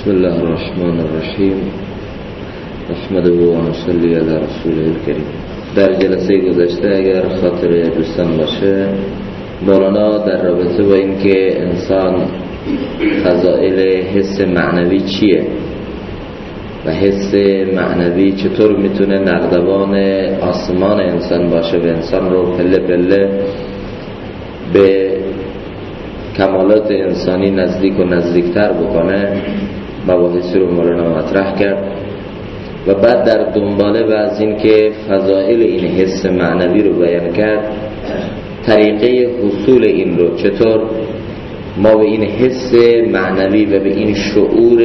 بسم الله الرحمن الرحیم. نحمده و نصلی علی رسوله الکریم. در جلسه گذشته اگر خاطر دوستان باشه، مولانا در رابطه با این که انسان فضائل حس معنوی چیه و حس معنوی چطور میتونه نردبان آسمان انسان باشه و انسان رو پله پله به کمالات انسانی نزدیک و نزدیکتر بکنه، مباحثی رو مولانا مطرح کرد و بعد در دنباله و از این که فضائل این حس معنوی رو بیان کرد، طریقه حصول این رو چطور ما به این حس معنوی و به این شعور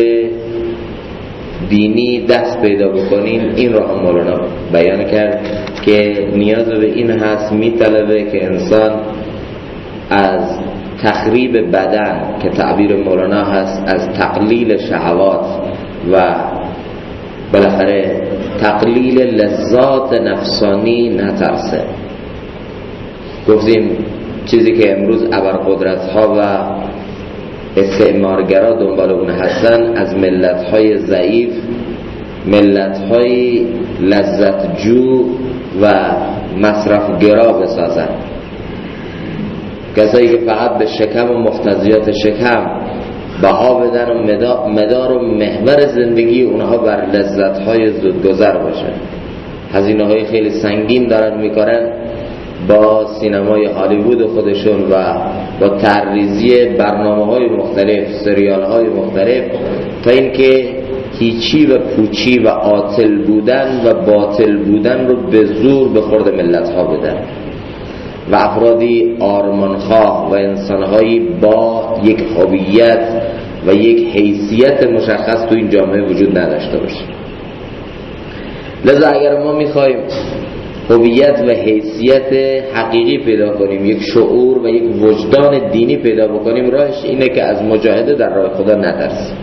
دینی دست پیدا بکنیم، این رو هم مولانا بیان کرد که نیاز به این هست، میطلبه که انسان از تخریب بدن که تعبیر مولانا هست، از تقلیل شهوات و بالاخره تقلیل لذات نفسانی نترسه. گفتیم چیزی که امروز ابرقدرت ها و استعمارگرا دنبال اون هستن، از ملت های ضعیف، ملت های لذت جو و مصرف گرا بسازن، کسایی که فقط به شکم و مقتضیات شکم بها بدن و مدار و محور زندگی اونها بر لذت‌های زودگذر باشه. هزینه‌های خیلی سنگین دارن میکنن با سینمای هالیوود خودشون و با طرح‌ریزی برنامه‌های مختلف، سریال‌های مختلف، تا اینکه هیچی و پوچی و عاطل بودن و باطل بودن رو به زور به خورد ملت‌ها بدن و افرادی آرمانخواه و انسانهایی با یک هویت و یک حیثیت مشخص تو این جامعه وجود نداشته باشه. لذا اگر ما میخوایم هویت و حیثیت حقیقی پیدا کنیم، یک شعور و یک وجدان دینی پیدا بکنیم، راهش اینه که از مجاهده در راه خدا نترسیم.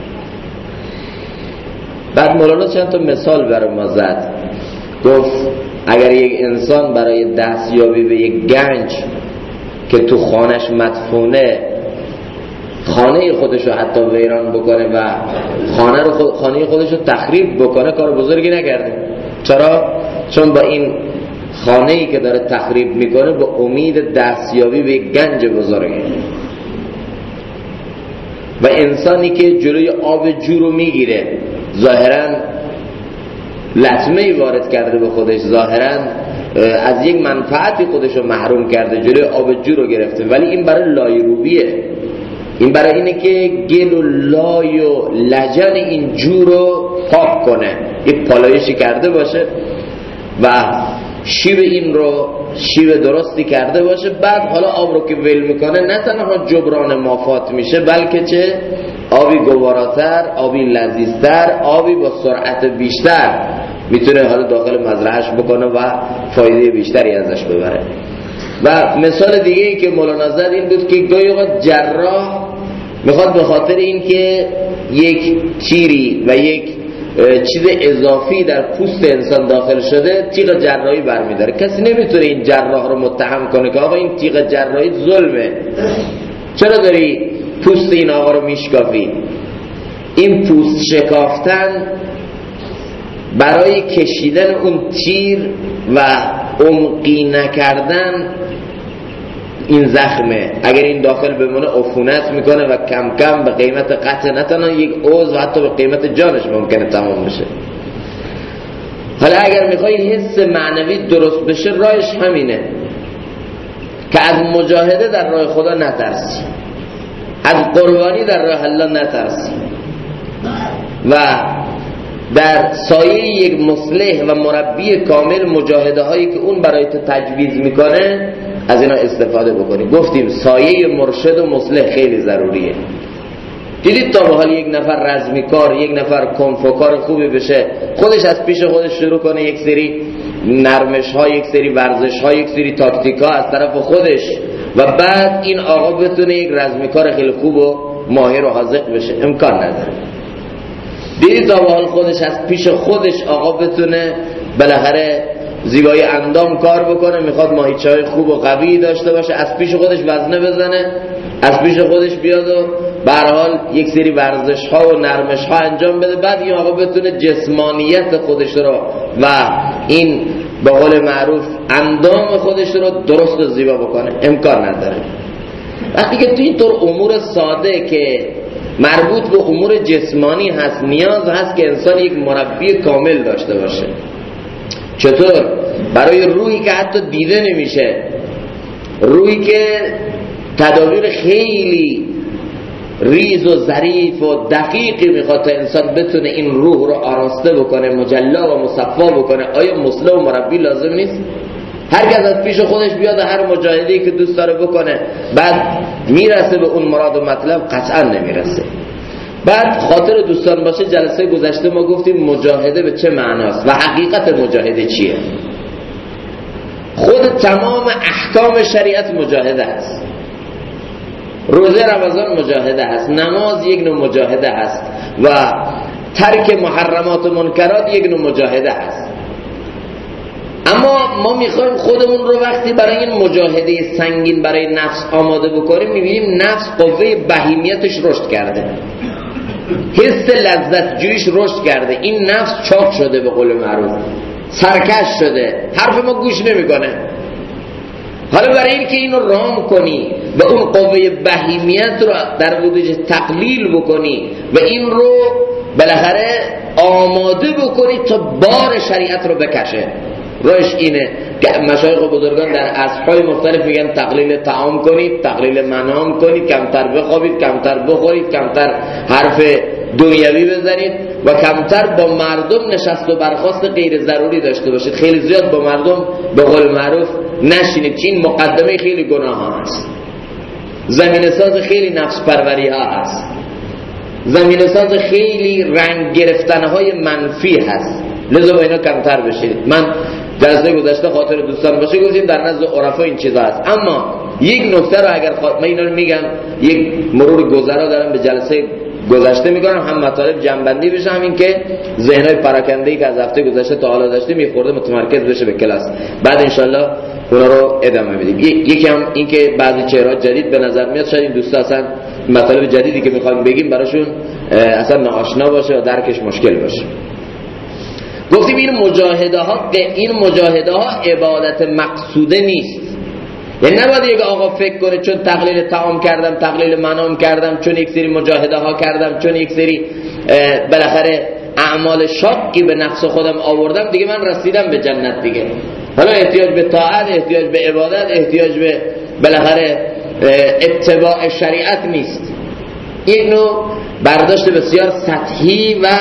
بعد مولانا چند تا مثال برای ما زد. گفت اگر یک انسان برای دستیابی به یک گنج که تو خانش مدفونه، خانه خودش رو حتی ویران بکنه و خانه خودش رو تخریب بکنه، کار بزرگی نکرده. چرا؟ چون با این خانه‌ای که داره تخریب میکنه با امید دستیابی به یک گنج بزرگه. و انسانی که جلوی آب جو رو میگیره، ظاهراً لطمه‌ای وارد کرده به خودش، ظاهراً از یک منفعتی خودش رو محروم کرده، جلوی آب جو رو گرفته، ولی این برای لایروبیه. این برای اینه که گل و لای و لجن این جو رو پاک کنه، یک پالایشی کرده باشه و شیب این رو شیب درستی کرده باشه. بعد حالا آب رو که ول میکنه، نه تنها جبران مافات میشه، بلکه چه آبی گواراتر، آبی لذیذتر، آبی با سرعت بیشتر میتونه حالا داخل مزرعهش بکنه و فایده بیشتری ازش ببره. و مثال دیگه ای که مولانا زد این بود که گاهی اوقات جراح میخواد به خاطر این که یک تیری و یک چیز اضافی در پوست انسان داخل شده، تیغ جراحی برمیداره. کسی نمیتونه این جراح رو متهم کنه که آقا این تیغ جراحی ظلمه، چرا داری پوست این آقا رو میشکافی؟ این پوست شکافتن برای کشیدن اون تیر و عمقی نکردن این زخمه. اگر این داخل بمونه عفونت میکنه و کم کم به قیمت قطع نه تنها یک عضو، حتی به قیمت جانش ممکنه تمام بشه. حالا اگر میخوای حس معنوی درست بشه، راهش همینه که از مجاهده در راه خدا نترسی، از قربانی در راه الله نترسی و در سایه یک مصلح و مربی کامل، مجاهده هایی که اون برای تو تجویز میکنه، از اینا استفاده بکنی. گفتیم سایه مرشد و مصلح خیلی ضروریه. دیدید تا به حال یک نفر رزمیکار، یک نفر کنفوکار خوبی بشه، خودش از پیش خودش شروع کنه یک سری نرمش ها، یک سری ورزش ها، یک سری تاکتیک ها از طرف خودش، و بعد این آقا بتونه یک رزمیکار خیلی خوب و ماهر و حاذق بشه؟ امکان نداره. دیدید تا به حال خودش از پیش خودش آقا بتونه بالاخره زیبایی اندام کار بکنه، میخواد ماهیچه‌های خوب و قوی داشته باشه، از پیش خودش وزنه بزنه، از پیش خودش بیاد و به هر حال یک سری ورزش ها و نرمش ها انجام بده، بعد این آقا بتونه جسمانیت خودش رو و این به قول معروف اندام خودش رو درست و زیبا بکنه؟ امکان نداره. وقتی که تو اینطور امور ساده که مربوط به امور جسمانی هست نیاز هست که انسان یک مربی کامل داشته باشه. چطور؟ برای روحی که حتی دیده نمیشه، روحی که تدابیر خیلی ریز و ظریف و دقیقی میخواد تا انسان بتونه این روح رو آراسته بکنه، مجلا و مصفا بکنه. آیا مصلح و مربی لازم نیست؟ هر کس از پیش خودش بیاد هر مجاهده‌ای که دوست داره بکنه، بعد میرسه به اون مراد و مطلب؟ قطعا نمیرسه. بعد خاطر دوستان باشه، جلسه گذشته ما گفتیم مجاهده به چه معناست و حقیقت مجاهده چیه. خود تمام احکام شریعت مجاهده است. روزه رمضان مجاهده است، نماز یک نوع مجاهده است و ترک محرمات و منکرات یک نوع مجاهده است. اما ما میخوایم خودمون رو وقتی برای این مجاهده سنگین برای نفس آماده بکنیم، میبینیم نفس قوه بهیمیتش رشد کرده، حس لذت جویش رشد کرده، این نفس چاق شده، به قول معروف سرکش شده، حرف ما گوش نمیکنه. حالا برای این که اینو رام کنی و اون قوه بهیمیت رو در وجودش تقلیل بکنی و این رو بالاخره آماده بکنی تا بار شریعت رو بکشه، راهش اینه که مشایخ و بزرگان در عصرهای مختلف میگن تقلیل طعام کنید، تقلیل منام کنید، کمتر بخوابید، کمتر بخورید، کمتر حرف دنیوی بزنید و کمتر با مردم نشست و برخاست غیر ضروری داشته باشید. خیلی زیاد با مردم به قول معروف نشینید، چین مقدمه خیلی گناه ها هست، زمین ساز خیلی نفس پروری ها هست، زمین ساز خیلی رنگ گرفتن های منفی هست، لذا با اینا کمتر بشید. من جلسه گذشته خاطر دوستان باشه گفتیم در نزد عرفا این چیزا هست. اما یک نکته رو اگر من اینا رو میگم، یک مرور گذرا دارم به جلسه گذشته میکنم، هم مطالب جنبندی بشه، هم این که ذهنای پراکنده‌ای که از هفته گذشته تا حالا داشتیم یه خورده متمرکز بشه به کلاس، بعد انشالله اونا رو ادامه میدیم. یکی هم این که بعضی چهره‌ها جدید به نظر میاد، شاید این دوستا اصلا مطالب جدیدی که میخوایم بگیم براشون اصلا ناآشنا باشه و درکش مشکل باشه. گفتیم این مجاهده ها عبادت مقصوده نیست. یعنی نباید یک آقا فکر کنه چون تقلیل طعام کردم، تقلیل منام کردم، چون یک سری مجاهده ها کردم، چون یک سری بالاخره اعمال شاقی به نفس خودم آوردم، دیگه من رسیدم به جنت دیگه. حالا احتیاج به طاعت، احتیاج به عبادت، احتیاج به بالاخره اتباع شریعت نیست. یک نوع برداشت بسیار سطحی و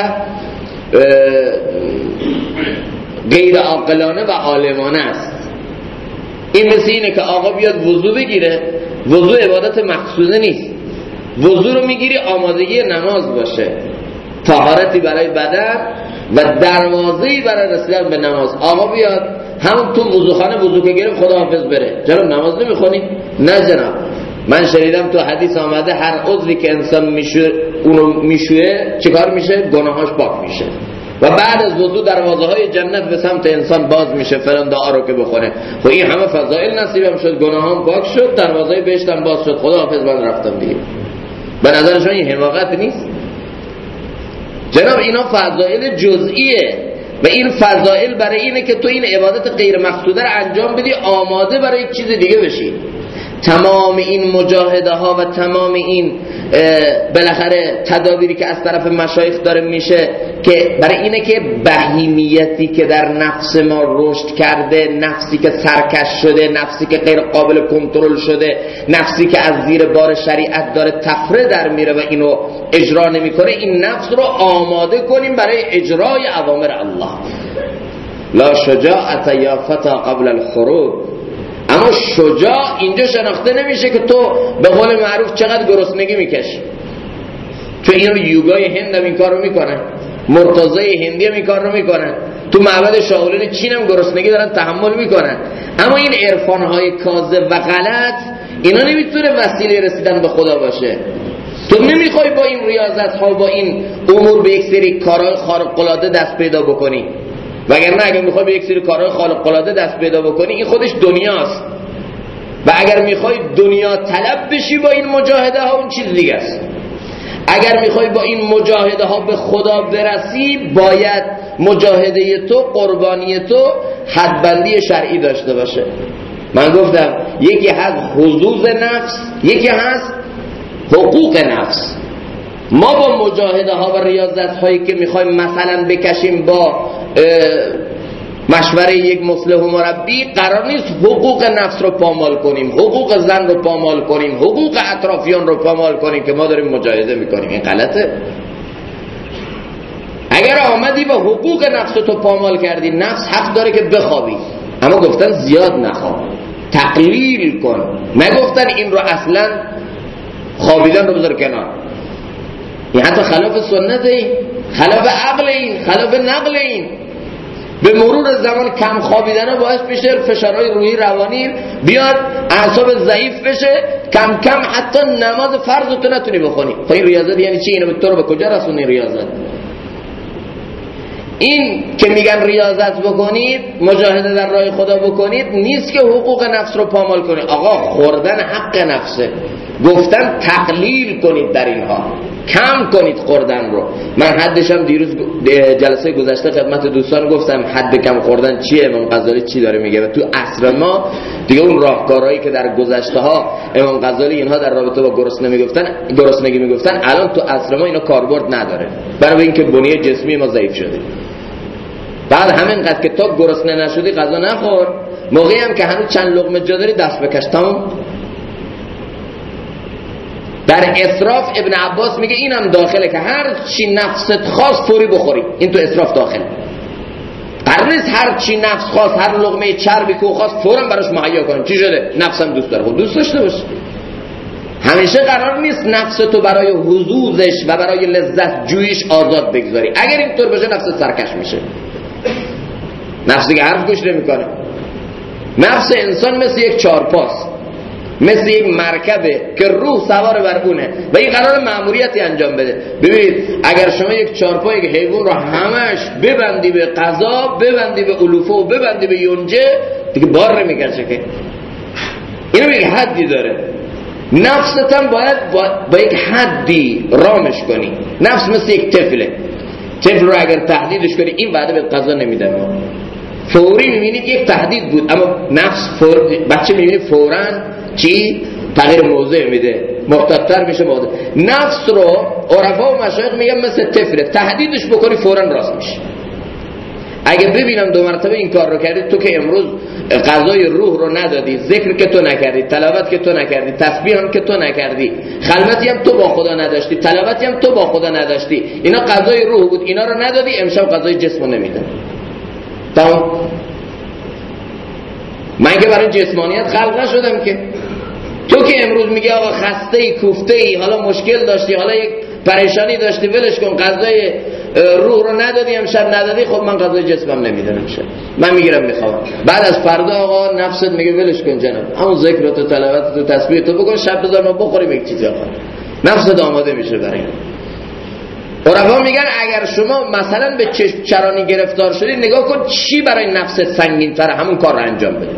غیر عاقلانه و عالمانه است. این مثل اینه که آقا بیاد وضو بگیره، وضو عبادت مقصوده نیست. وضو رو میگیری آمادگی نماز باشه، طهارتی برای بدن و دروازه‌ای برای رسیدن به نماز. آقا بیاد همون تو وضوخانه وضو که گرفت خداحافظ بره، جناب نماز نمیخونی؟ نه جناب، من شنیدم تو حدیث آمده هر عضوی که انسان اونو میشوه چیکار میشه؟ گناهاش پاک میشه و بعد از وضو دروازه های جنت به سمت انسان باز میشه، فلان دعا رو که بخونه. خب این همه فضائل نصیبم شد، گناهام پاک شد، دروازه بهشتم باز شد، خداحافظ من رفتم دیگه. به نظر شما این حماقت نیست؟ جناب اینا فضائل جزئیه و این فضائل برای اینه که تو این عبادت غیر مقصوده رو انجام بدی، آماده برای یک چیز دیگه بشی. تمام این مجاهده ها و تمام این بالاخره تدابیری که از طرف مشایخ داره میشه که برای اینه که بهیمیتی که در نفس ما رشد کرده، نفسی که سرکش شده، نفسی که غیر قابل کنترل شده، نفسی که از زیر بار شریعت داره تفره در میره و اینو اجرا نمیکنه، این نفس رو آماده کنیم برای اجرای اوامر الله. لا شجاعت یا فتا قبل الخروج. اما شجاع اینجا شناخته نمیشه که تو به قول معروف چقدر گرسنگی میکشی، چون این رو یوگای هند هم این کار رو میکنن، مرتضای هندی هم این کار رو میکنن، تو معبد شاولین چین هم گرسنگی دارن تحمل میکنن. اما این عرفانهای کاذب و غلط اینا نمیتونه وسیله رسیدن به خدا باشه. تو نمیخوای با این ریاضت ها با این امور به یک سری کارهای خارق العاده دست پیدا بکنی، وگرنه اگر میخوای به یک سری کارهای خارق العاده دست پیدا بکنی این خودش دنیاست و اگر میخوای دنیا طلب بشی با این مجاهده ها اون چیز دیگه است. اگر میخوای با این مجاهده ها به خدا برسی، باید مجاهده تو، قربانی تو حدبندی شرعی داشته باشه. من گفتم یکی هست حظوظ نفس، یکی هست حقوق نفس. ما با مجاهده ها و ریاضت هایی که میخوایم مثلا بکشیم با مشوره یک مصلح و مربی، قرار نیست حقوق نفس رو پامال کنیم، حقوق زن رو پامال کنیم، حقوق اطرافیان رو پامال کنیم که ما داریم مجاهده میکنیم. این غلطه. اگر آمدی با حقوق نفس تو پامال کردی، نفس حق داره که بخوابی، اما گفتن زیاد نخواب، تقلیل کن. نگفتن این رو اصلا خوابیدن رو بذار کنار. این حتی خلاف سنت، این خلاف عقل، این خلاف نقل. این به مرور زمان کم خوابیدن باعث میشه فشارهای روحی روانی بیاد، اعصاب ضعیف بشه، کم کم حتی نماز فرض تو نتونی بخونی. خب این ریاضت یعنی چی؟ اینو تو رو به کجا رسونی ریاضت؟ این که میگن ریاضت بکنید، مجاهده در راه خدا بکنید، نیست که حقوق نفس رو پامال کنید. آقا خوردن حق نفسه. گفتن تقلیل کنید در اینها، کم کنید خوردن رو. من حدشم دیروز جلسه گذشته خدمت دوستان گفتم حد کم خوردن چیه، امام غزالی چی داره میگه. و تو عصر ما دیگه اون راهکارهایی که در گذشته ها امام غزالی اینها در رابطه با گرسنگی میگفتن، الان تو عصر ما اینا کاربرد نداره، برای اینکه بنیه جسمی ما ضعیف شده. بعد همینقدر که تا گرسنه نشدی غذا نخور، موقعی هم که هنوز چند لقمه جا داری دست بکش. تمام. در اسراف ابن عباس میگه اینم داخله که هر چی نفست خواست فوری بخوری. این تو اسراف داخل. قرار نیست هر چی نفس خواست، هر لقمه چربی که خواست فوراً براش مهیا کنی. چی شده؟ نفسم دوست داره. خب دوست داشته باش. همیشه قرار نیست نفس تو برای حظوظش و برای لذت جویش آزاد بگذاری. اگر اینطور بشه نفس سرکش میشه. نفسی که حرف گوش نمیکنه. نفس انسان مثل یک چارپاست، مثل یک مرکبه که روح سوار بر اونه و این قرار مأموریتی انجام بده. ببینید اگر شما یک چارپا یک حیوان رو همش ببندی به قضا، ببندی به علوفه و ببندی به یونجه، دیگه بار نمیکشه که. اینو یک حدی داره. نفست هم باید با یک حدی رامش کنی. نفس مثل یک طفله. طفل رو اگر تهدیدش کنی این بعد به قضا نمیده. فوری میبینید یک تهدید بود، اما نفس بچه میبینید فوراً چی؟ تغییر موضع میده، محتاط‌تر میشه موضع. نفس رو عرفا و مشایخ میگن مثل طفله، تهدیدش بکنی فوراً راست میشه. اگه ببینم 2 مرتبه این کار رو کردی، تو که امروز غذای روح رو ندادی، ذکر که تو نکردی، تلاوت که تو نکردی، تسبیح هم که تو نکردی، خلوتی هم تو با خدا نداشتی، تلاوتی هم تو با خدا نداشتی، اینا غذای روح بود، اینا رو ندادی، امشب غذای جسم رو نمیدن. تمام. من که برای جسمانیت خلق نشدم که. تو که امروز میگی آقا خسته ای، کوفته ای، حالا مشکل داشتی، حالا یک پریشانی داشتی، ولش کن، غذای روح رو ندادی، امشب ندادی، خب من غذای جسمم نمیدم امشب، من میگیرم میخوام. بعد از فردا آقا نفست میگه ولش کن جناب، همون ذکر تو، تلاوت تو، تسبیح تو بکن، شب بذار ما بخوریم یک چیزی آقا. نفست آماده میشه برای این. عرفا میگن اگر شما مثلا به چشم چرانی گرفتار شدی، نگاه کن چی برای نفست سنگین تره، همون کار رو انجام بده.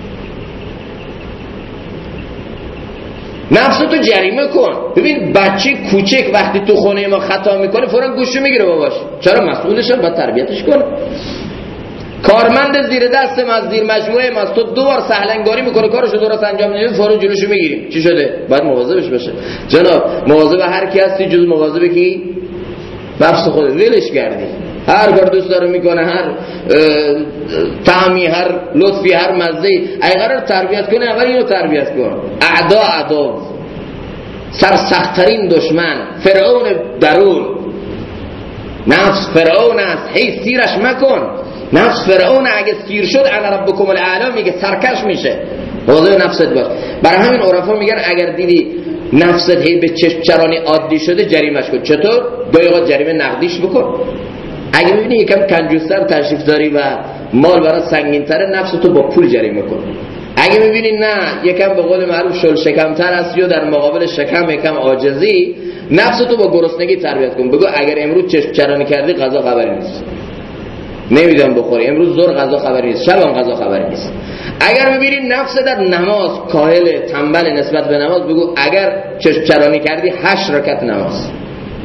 نفستو جریمه کن. ببین بچه کوچک وقتی تو خونه ما خطا میکنه فوراً گوشو میگیره باباش، چرا؟ مسئولشه، باید تربیتش کنه. کارمند زیر دست ما، از زیر مجموعه ما، تو 2 بار سهلنگاری میکنه کارشو درست انجام نمیده، فوراً جلوشو میگیریم. چی شده؟ باید مواظبش باشه. جناب مواظب هر کی هستی جز مواظب کی؟ نفس خودت. ولش کردی، هر کار دوست داره میکنه، هر طعمی، هر لطفی، هر مزه‌ای. اگه قرار تربیت کنه اول اینو تربیت کن. اعدا سرسخت‌ترین دشمن، فرعون درون. نفس فرعون است، هی سیرش مکن. نفس فرعون اگه سیر شد انا ربکم الاعلی میگه، سرکش میشه. مواظب نفست باش. برای همین عرفا میگن اگر دیدی نفست هی به چشم چرانی عادی شده، جریمش کن. چطور؟ گاهی جریمه نقدیش بکن. اگه میبینی یکم کنجوستر تشریف داری و مال برات سنگین‌تره، نفستو با پول جریمه کن. اگه میبینی نه یکم به قول معروف شل شکم‌تر هستی و در مقابل شکم یکم عاجزی، نفستو با گرسنگی تربیت کن. بگو اگر امروز چشم چرانی کردی غذا خبری نیست، نمیدونم بخوری، امروز ظهر غذا خبری نیست، شب هم غذا خبری نیست. اگر میبینی نفس در نماز کاهل، تنبل نسبت به نماز، بگو اگر چشم چرانی کردی 8 رکعت نماز.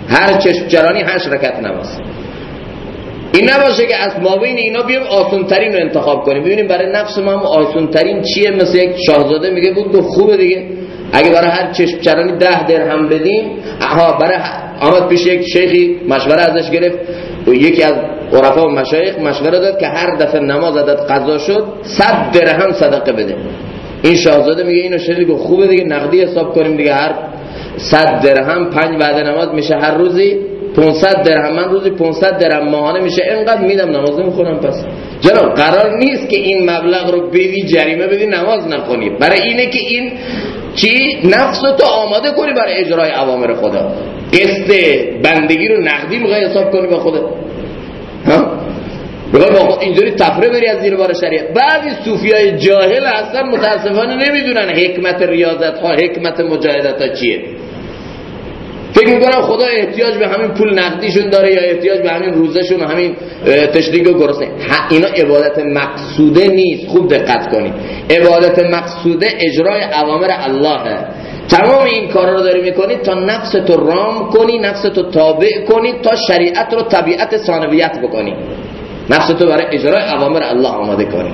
هر چشم چرانی 8 رکعت نماز. این نباشه که از مابین اینا بیام آسان ترین رو انتخاب کنیم. ببینیم برای نفس ما هم آسان ترین چیه. مثل یک شاهزاده میگه بود خوبه دیگه، اگه برای هر چشم چرانی 10 درهم بدیم، برای آمد پیش یک شیخی مشوره ازش گرفت و یکی از عرفا و مشایخ مشوره داد که هر دفعه نماز عدد قضا شد 100 درهم صدقه بده. این شاهزاده میگه اینو شنید گفت خوبه دیگه، نقدی حساب کنیم دیگه، هر 100 درهم 5 وعده نماز میشه، هر روزی 500 درهم، من روزی 500 درهم ماهانه میشه، اینقدر میدم نماز نمیخونم. پس جناب قرار نیست که این مبلغ رو بدی جریمه بدی نماز نخونی، برای اینه که این چی نفسو تو آماده کنی برای اجرای اوامر خدا. قسط بندگی رو نقدی میخوای حساب کنی با خودت، ها بخوای با خود اینجوری تفره بری از زیر بار شریعت. بعضی صوفیای جاهل هستن متاسفانه نمیدونن حکمت ریاضت ها، حکمت مجاهدت ها چیه. فکر میکنم خدا احتیاج به همین پول نقدیشون داره یا احتیاج به همین روزشون و همین تشریک و گرسنگی. اینا عبادت مقصوده نیست. خوب دقت کنید، عبادت مقصوده اجرای اوامر اللهه. تمام این کارا رو داری میکنی تا نفس تو رام کنی، نفس تو تابع کنی، تا شریعت رو طبیعت ثانویت بکنی، نفس تو برای اجرای اوامر الله آماده کنی.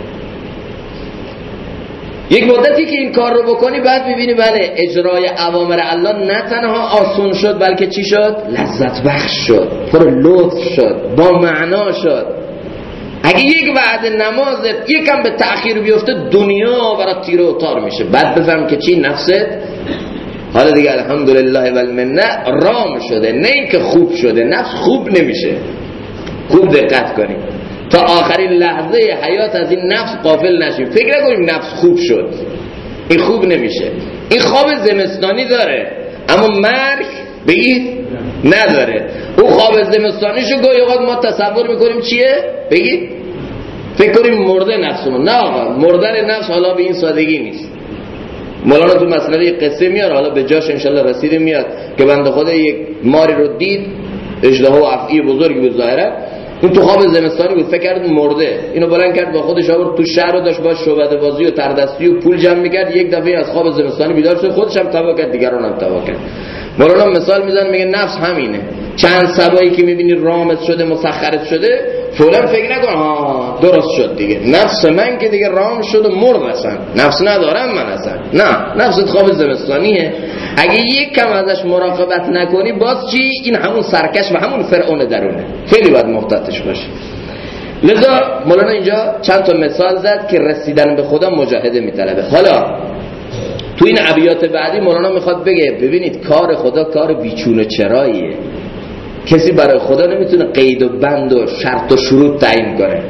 یک مدتی که این کار رو بکنی بعد میبینی بله اجرای اوامر الله نه تنها آسون شد بلکه چی شد؟ لذت بخش شد، پر لطف شد، با معنا شد. اگه یک وعده نمازت یکم به تأخیر بیفته دنیا برات تیره و تار میشه. بعد بفهم که چی نفست حالا دیگه الحمدلله و المنه رام شده، نه اینکه خوب شده. نفس خوب نمیشه. خوب دقت کنیم تا آخرین لحظه حیات از این نفس غافل نشیم. فکر نکنیم نفس خوب شد، این خوب نمیشه. این خواب زمستانی داره اما مرگ بگید نداره. اون خواب زمستانیشو گاهی اوقات ما تصور میکنیم چیه؟ بگید فکر کنیم مرده نفسمون. نه آقا، مردن نفس حالا به این سادگی نیست. مولانا تو مسئله قصه میاره، حالا به جاش انشالله رسیده میاد، که بنده خدا یک ماری رو دید، اژدها و افعی بزرگی به ظاهره، اون تو خواب زمستانی بود، فکر کرد مرده. اینو بلند کرد با خودش آورد تو شهر و داشت با شعبده بازی و تردستی و پول جمع میکرد. یک دفعه از خواب زمستانی بیدار شد، خودش هم تبا کرد، دیگران هم تبا کرد. مولانا مثال میزنه میگه نفس همینه. چند سبایی که میبینی رامت شده، مسخرت شده، فولا فکر نکن ها درست شد دیگه، نفس من که دیگه رام شد و مرد اصلا، نفس ندارم من اصلا. نه، نفست خواب زمستانیه. اگه یک کم ازش مراقبت نکنی باز چی؟ این همون سرکش و همون فرعون درونه. خیلی باید محتاطش باشی. لذا مولانا اینجا چند تا مثال زد که رسیدن به خدا مجاهده میطلبه. حالا تو این ابیات بعدی مولانا میخواد بگه ببینید کار خدا کار بیچون و چراییه. کسی برای خدا نمیتونه قید و بند و شرط و شروط تعیین کنه.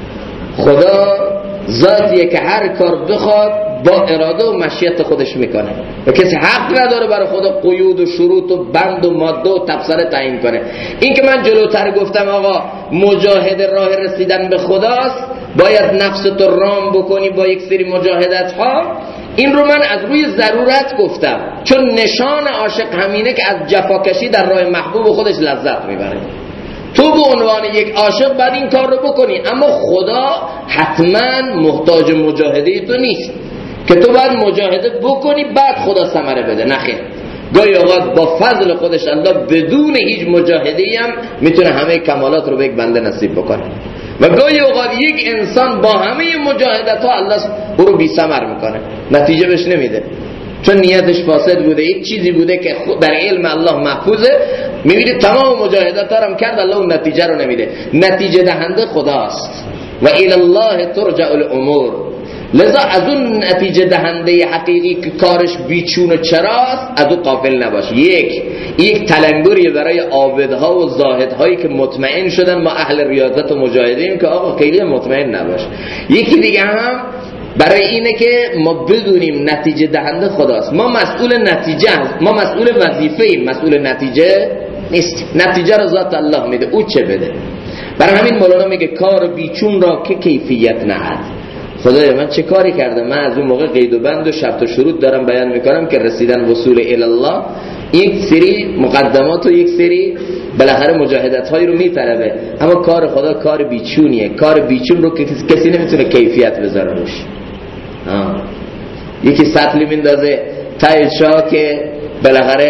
خدا ذاتیه که هر کار بخواد با اراده و مشیت خودش میکنه و کسی حق نداره برای خدا قیود و شروط و بند و ماده و تبصره تعیین کنه. این که من جلوتر گفتم آقا مجاهد راه رسیدن به خداست، باید نفس تو رام بکنی با یک سری مجاهدت ها. این رو من از روی ضرورت گفتم، چون نشان عاشق همینه که از جفاکشی در راه محبوب خودش لذت میبره. تو به عنوان یک عاشق باید این کار رو بکنی، اما خدا حتما محتاج مجاهده تو نیست که تو باید مجاهده بکنی بعد خدا ثمره بده. نخیر، گاهی اوقات با فضل خودش الله بدون هیچ مجاهده‌ای هم میتونه همه کمالات رو به یک بنده نصیب بکنه و گاهی اوقات یک انسان با همه مجاهدت‌ها الله او رو بی ثمر میکنه، نتیجه بهش نمیده، چون نیتش فاسد بوده، یک چیزی بوده که در علم الله محفوظه. میبینید تمام مجاهدت‌ها هم کرد الله اون نتیجه رو نمیده. نتیجه دهنده خداست و الی الله ترجع الامور. لذا از اون نتیجه دهنده حقیقی که کارش بیچون و چراست از اون غافل نباش. یک تلنگری برای عابدها و زاهدهایی که مطمئن شدن ما اهل ریاضت و مجاهدیم که آقا خیلی مطمئن نباش. یکی دیگه هم برای اینه که ما بدونیم نتیجه دهنده خداست. ما مسئول نتیجه هست، ما مسئول وظیفه ایم، مسئول نتیجه نیست. نتیجه رو ذات الله میده، او چه بده. برای همین مولانا میگه کار بیچون را که کیفیت نهد. خدایا من چه کاری کردم؟ من از اون موقع قید و بند و شرط و شروط دارم بیان میکنم که رسیدن وصول الی الله یک سری مقدمات و یک سری بالاخره مجاهدت هایی رو میطلبه، اما کار خدا کار بیچونیه. کار بیچون رو که کسی نمیتونه کیفیت بذاره روش. یکی سطلی میندازه تای چاه که بالاخره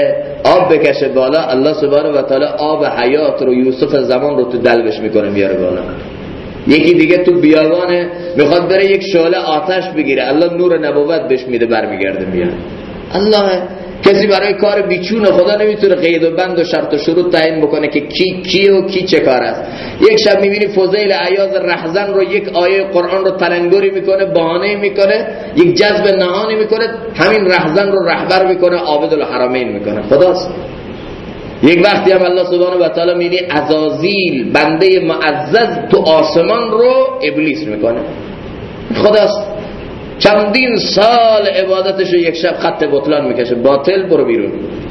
آب بکشه بالا، الله سبحانه و تعالی آب حیات رو، یوسف زمان رو تو دلبش میکنه میاره بالا. یکی دیگه تو بیابانه میخواد بره یک شعله آتش بگیره، الله نور نبوت بهش میده برمیگرده میاره. الله کسی برای کار بیچون خدا نمیتونه قید و بند و شرط و شروط تعیین بکنه که کی کیه و کی چه کار است. یک شب میبینی فضیل عیاض رهزن رو یک آیه قرآن رو تلنگری میکنه، بهانه میکنه، یک جذب نهانی میکنه، همین رهزن رو رهبر میکنه، عابد الحرمین میکنه، خداست. یک وقتی هم الله سبحانه و تعالی میبینی عزازیل بنده معزز تو آسمان رو ابلیس میکنه، خداست. چندین سال عبادتش رو یک شب خط بطلان میکشه، باطل برو بیرون.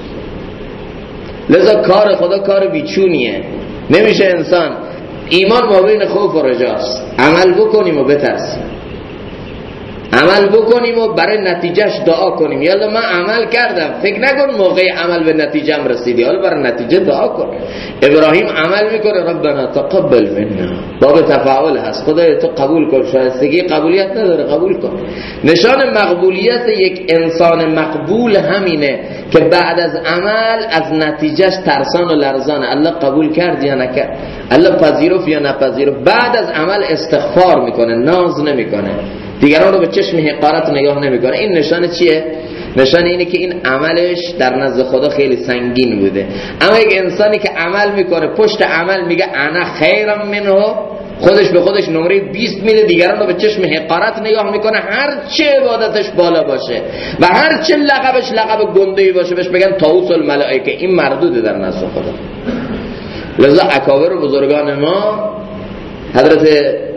لذا کار خدا کار بیچونیه، نمیشه انسان. ایمان مابین خوف و رجاست، عمل بکنیم و بترسیم، عمل بکنیم و برای نتیجهش دعا کنیم. یالا من عمل کردم، فکر نکن موقع عمل به نتیجه رسیدی، حالا برای نتیجه دعا کن. ابراهیم عمل میکنه ربنا تقبل منا، باب تفاعل هست، خدای تو قبول کن. شایستگی قبولیت نداره، قبول کن. نشان مقبولیت یک انسان مقبول همینه که بعد از عمل از نتیجهش ترسان و لرزانه. الله قبول کرد یا نکرد، الله پذیرفت یا نپذیرفت. بعد از عمل استغفار میکنه، ناز نمیکنه، دیگران رو به چشم حقارت نگاه نمیکنه. این نشانه چیه؟ نشانه اینه که این عملش در نزد خدا خیلی سنگین بوده. اما یک انسانی که عمل میکنه پشت عمل میگه انا خیرم منه، خودش به خودش نمره 20 میده، دیگران رو به چشم حقارت نگاه میکنه، هر چه عبادتش بالا باشه و هر چه لقبش لقب گنده‌ای باشه بهش بگن طاووس الملائکه، این مردوده در نزد خدا. لذا اکابر و بزرگان ما، حضرت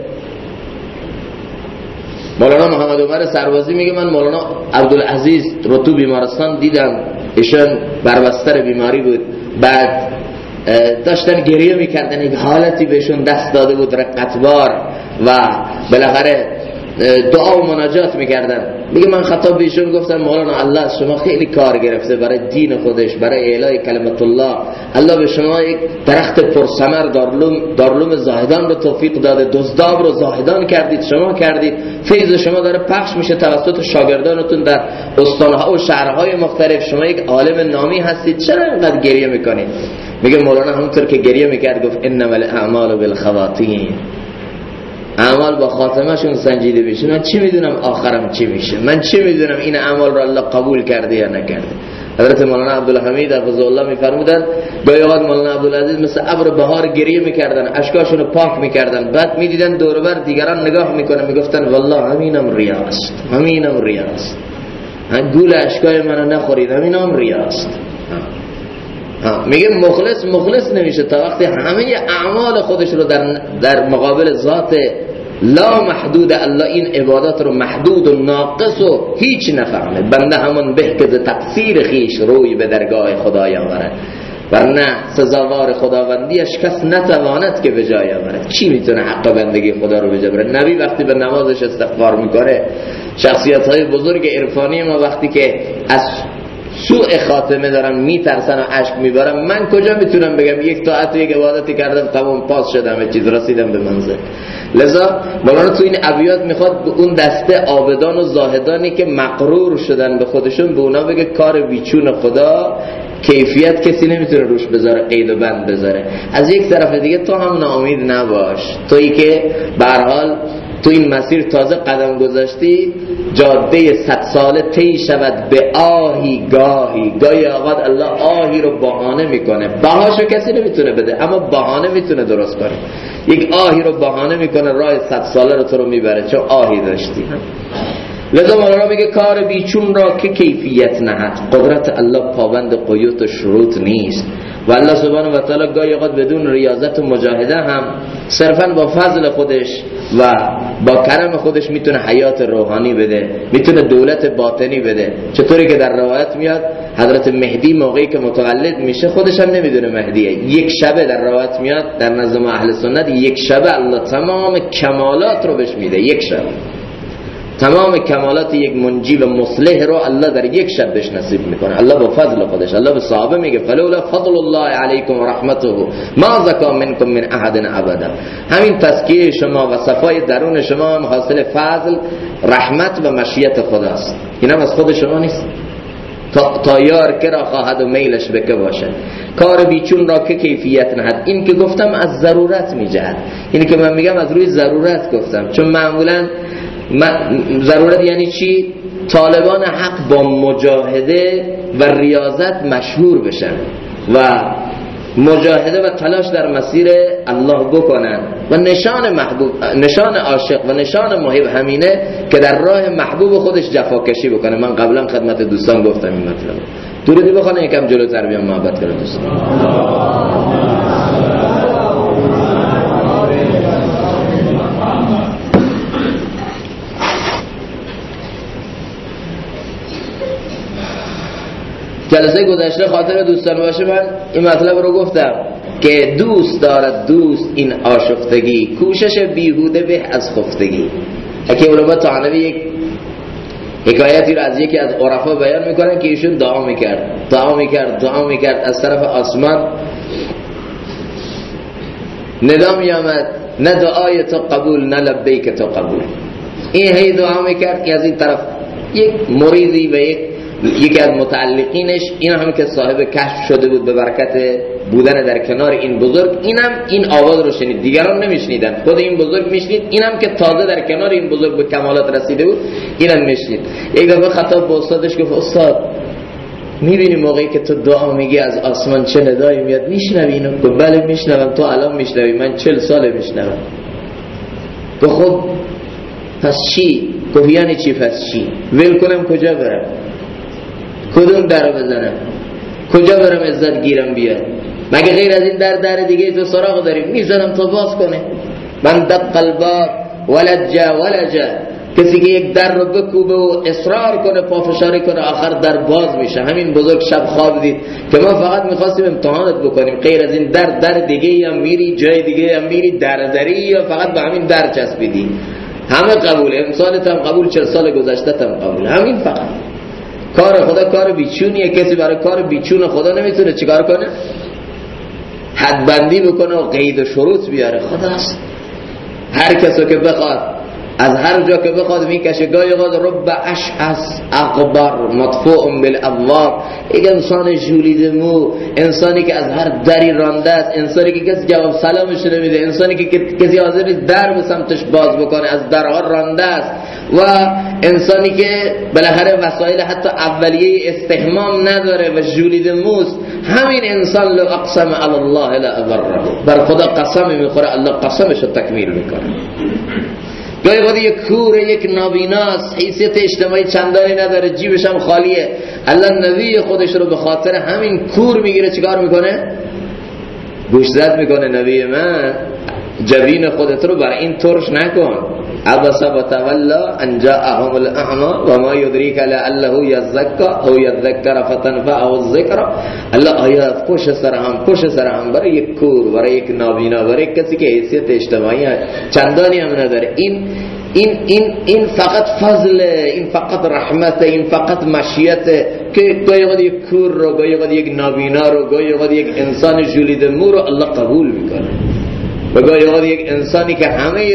مولانا محمد عمر سربازی میگه من مولانا عبدالعزیز رو تو بیمارستان دیدم، ایشان بر بستر بیماری بود، بعد داشتن گریه میکردن، یک حالتی بهشون دست داده بود رقتبار و بالاخره دعا و مناجات میکردن. میگه من خطاب بهشون گفتم مولانا الله از شما خیلی کار گرفته برای دین خودش، برای اعلای کلمت الله. الله به شما یک درخت پرثمر دارالعلوم زاهدان رو توفیق داده، دزداب رو زاهدان کردید، شما کردید. فیض شما داره پخش میشه توسط شاگردانتون در استانها و شهرهای مختلف. شما یک عالم نامی هستید، چرا اینقدر گریه میکنید؟ میگه مولانا همونطور که گریه میکرد گفت انما الاعمال بالخواتیم، اعمال با خاتمهشون سنجیده بشه. من چی میدونم آخرم چی میشه؟ من چی میدونم این اعمال رو الله قبول کرده یا نکرده؟ حضرت مولانا عبدالحمید حفظه الله میفرمودن گاهی اوقات مولانا عبدالعزیز مثل ابر بهار گریه میکردن، اشکاشون رو پاک میکردن، بعد میدیدن دور و بر دیگران نگاه میکنن، میگفتن والله همینم ریاست، همینم ریاست، گول اشکای منو نخورید، همینم ریاست. میگه مخلص نمیشه تا وقتی همه اعمال خودش رو در مقابل ذات لا محدود الله این عبادات رو محدود و ناقص و هیچ نفهمه. بنده همون به که تقصیر خیش روی به درگاه خدای آورد، ورنه سزاوار خداوندیش کس نتواند که به جای آورد. کی میتونه حق بندگی خدا رو به جا بره؟ نبی وقتی به نمازش استغفار میکنه، شخصیت های بزرگ عرفانی ما وقتی که از سوء خاتمه دارن میترسن و اشک میبارن، من کجا میتونم بگم یک طاعت و یک عبادتی کردم تمام پاس شدم، همه چیز رسیدم به منزل. لذا مولانا تو این ابیات میخواد به اون دسته عابدان و زاهدانی که مغرور شدن به خودشون، به اونا بگه کار بیچون خدا کیفیت کسی نمیتونه روش بذاره، قید و بند بذاره. از یک طرف دیگه تو هم ناامید نباش، تویی که به هر حال تو این مسیر تازه قدم گذاشتی، جاده 100 ساله طی شود به آهی گاهی. گاهی اوقات الله آهی رو بهانه میکنه، بهاشو کسی نمیتونه بده اما بهانه میتونه درست کنه. یک آهی رو بهانه میکنه، راه 100 ساله رو تو رو میبره چون آهی داشتی. لذا مولانا میگه کار بیچون را که کیفیت نهد، قدرت الله پابند قیود و شروط نیست. و الله سبحانه و تعالی گاهی اوقات بدون ریاضت و مجاهده هم صرفا با فضل خودش و با کرم خودش میتونه حیات روحانی بده، میتونه دولت باطنی بده. چطوری که در روایت میاد حضرت مهدی موقعی که متولد میشه خودش هم نمیدونه مهدیه، یک شبه در روایت میاد در نزد ما اهل سنت یک شبه الله تمام کمالات رو بهش میده. یک شب تمام کمالات یک منجی و مصلح رو الله در یک شب بهش نصیب میکنه. الله با فضل خودش، الله به صحابه میگه فلولا فضل الله علیکم و رحمته ما زکا منکم من احد ابدا. همین تزکیه شما و صفای درون شما هم حاصل فضل، رحمت و مشیت خداست. این هم از خود شما نیست. تا یار که را خواهد و میلش بکه باشد. کار بیچون را که کیفیت نهد. این که گفتم از ضرورت میجهد، اینی که من میگم از روی ضرورت گفتم، چون معمولا ضرورت یعنی چی؟ طالبان حق با مجاهده و ریاضت مشهور بشن و مجاهده و تلاش در مسیر الله بکنن و نشان محبوب، نشان عاشق و نشان محب همینه که در راه محبوب خودش جفاکشی بکنه. من قبلا خدمت دوستان گفتم این مطلب. درودی بخونه یکم جلوتر بیام محبت کنه دوستان. جلسه گذشته خاطر دوستان باشه من این مطلب رو گفتم که دوست دارد دوست این آشفتگی، کوشش بیهوده به از خفتگی. حکیم علما طعنوی یک حکایتی رو از یکی از عرفا بیان میکنن که ایشون دعا میکرد از طرف آسمان ندا میامد نه دعای تو قبول نه لبیک تو قبول. این هی دعا میکرد که از این طرف یک مریضی و یکی از متعلقینش، این هم که صاحب کشف شده بود به برکت بودن در کنار این بزرگ، اینم این آواز رو شنید، دیگران نمیشنیدن، خود این بزرگ میشنید، اینم که تازه در کنار این بزرگ به کمالات رسیده بود اینم میشنید. یک دفعه خطاب به استادش گفت استاد میبینی موقعی که تو دعا میگی از آسمان چه ندایی میاد، میشنوی اینو؟ گفت بله میشنوم، تو الان میشنوی، من 40 ساله میشنوم. گفت خب پس چی؟ گفت یعنی چی پس چی؟ ول کنم کجا برم؟ کدوم در بزنم؟ کجا برم عزت گیرم بیاد؟ مگه غیر از این در دیگه تو سراغ داریم؟ میزنم تا باز کنه. من دق الباب ولجا، کسی که یک در رو بکوبه و اصرار کنه پافشاری کنه آخر در باز میشه. همین بزرگ شب خواب دید که ما فقط میخواستیم امتحانت بکنیم، غیر از این در دیگه هم میری، جای دیگه هم میری، دری یا فقط به همین در چسبیدی؟ همه قبوله، امسالت هم قبول، 40 سال گذشته هم قبول، همین فقط. کار خدا کار بیچونیه، کسی برای کار بیچون خدا نمیتونه چیکار کنه؟ حدبندی بکنه و قید و شروط بیاره. خداست هر کسو که بخواد از هر جا که بخواد میکشه. گاهی اوقات رب اشعث اغبر مدفوع بالابواب، یک انسان ژولیده مو، انسانی که از هر دری رانده است، انسانی که کسی جواب سلامش نمیده، انسانی که کسی حاضر نیست در به سمتش باز بکنه، از درها رانده است، و انسانی که بالاخره وسایل حتی اولیه استحمام نداره و ژولیده موست. همین انسان لو اقسم علی الله لا ابره، بر خدا قسم میخوره الله قسمش رو تکمیل میکنه. گاهی وقتی یک کوره، یک نابیناست، حیثیت اجتماعی چندانی نداره، جیبش هم خالیه، الله نبی خودش رو به خاطر همین کور میگیره چیکار میکنه؟ گوشزد میکنه. نبی من جبین خودت رو برای این ترش نکن. عبس و تولا ان جاءهم الاعمى و ما يدريك لعله يزكى او يذكر فتنفعه الذكرى. الله آیات پشت سر هم برای یک کور، برای یک نابینا، برای کسی که حیثیت اجتماعی چندانی هم نداره. این فقط فضله، این فقط رحمته، این فقط مشیته که گاهی وقت یک کور رو، گاهی وقت یک نابینا رو، گاهی وقت یک انسان ژولیده مو رو الله قبول میکنه. و گاهی اوقات یک انسانی که همه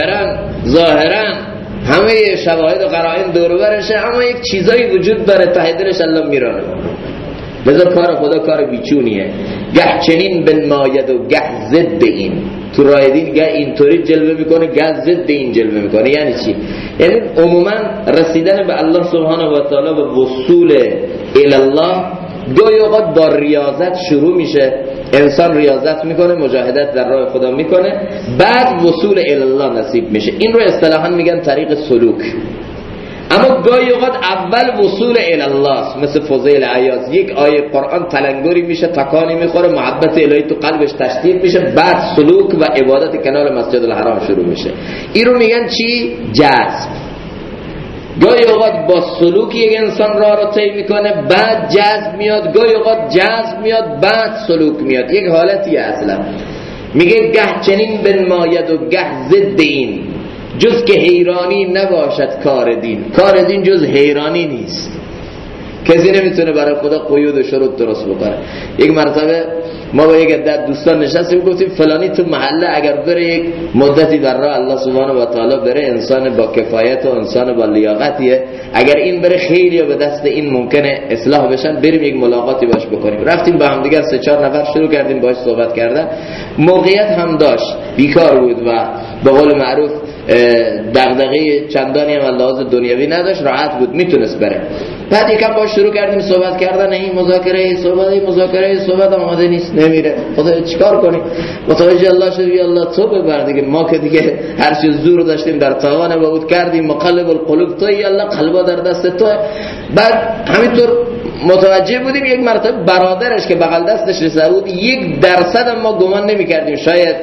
ظاهرا همه شواهد و قرائن دور برشه، اما یک چیزایی وجود داره ته دلش الله میرانه. لذا کار خدا کار بیچونیه. گه چنین بنماید و گه ضد این. تو راه دین گه اینطوری جلوه میکنه، گه ضد این جلوه میکنه. یعنی چی؟ یعنی عموما رسیدن به الله سبحانه و تعالی و وصول الی الله گاهی اوقات با ریاضت شروع میشه. انسان ریاضت میکنه، مجاهدت در راه خدا میکنه، بعد وصول الی الله نصیب میشه. این رو اصطلاحا میگن طریق سلوک. اما گاهی اوقات اول وصول الی الله است، مثل فضیل عیاض، یک آیه قرآن تلنگری میشه، تکانی میخوره، محبت الهی تو قلبش تشدید میشه، بعد سلوک و عبادت کنار مسجد الحرام شروع میشه. این رو میگن چی؟ جذب. گاهی اوقات با سلوک یک انسان راه رو طی میکنه، بعد جذب میاد، گاهی اوقات جذب میاد بعد سلوک میاد. یک حالتیه اصلا. میگه گه چنین بنماید و گه ضد این، جز که حیرانی نباشد کار دین. کار دین جز حیرانی نیست. کسی نمیتونه برای خدا قیود و شروط درست بکنه. یک مرتبه ما با یک عده دوستان نشستیم گفتیم فلانی تو محله اگر بره یک مدتی در راه الله سبحانه و تعالی بره، انسان با کفایت و انسان با لیاقتیه، اگر این بره خیلی به دست این ممکنه اصلاح بشن، بریم یک ملاقاتی باش بکنیم. رفتیم با هم دیگر 3-4 نفر شروع کردیم باش صحبت کردن. موقعیت هم داشت، بیکار بود و به قول معروف دغدغه چندانی هم لحاظ دنیوی نداشت، راحت بود میتونست بره. بعد یکم باش شروع کردیم صحبت کردن، این مذاکره صحبت آماده نیست، نمیره. خدا چیکار کنیم؟ متوجه الله شد، یا الله تو ببر دیگه، ما که دیگه هر چیز زور داشتیم در توان وعود کردیم، مقلب القلوب تو، یا الله قلبا در دست تو. بعد همینطور متوجه بودیم یک مرتبه برادرش که بغل دستش رسیده بود 1% ما گمان نمی کردیم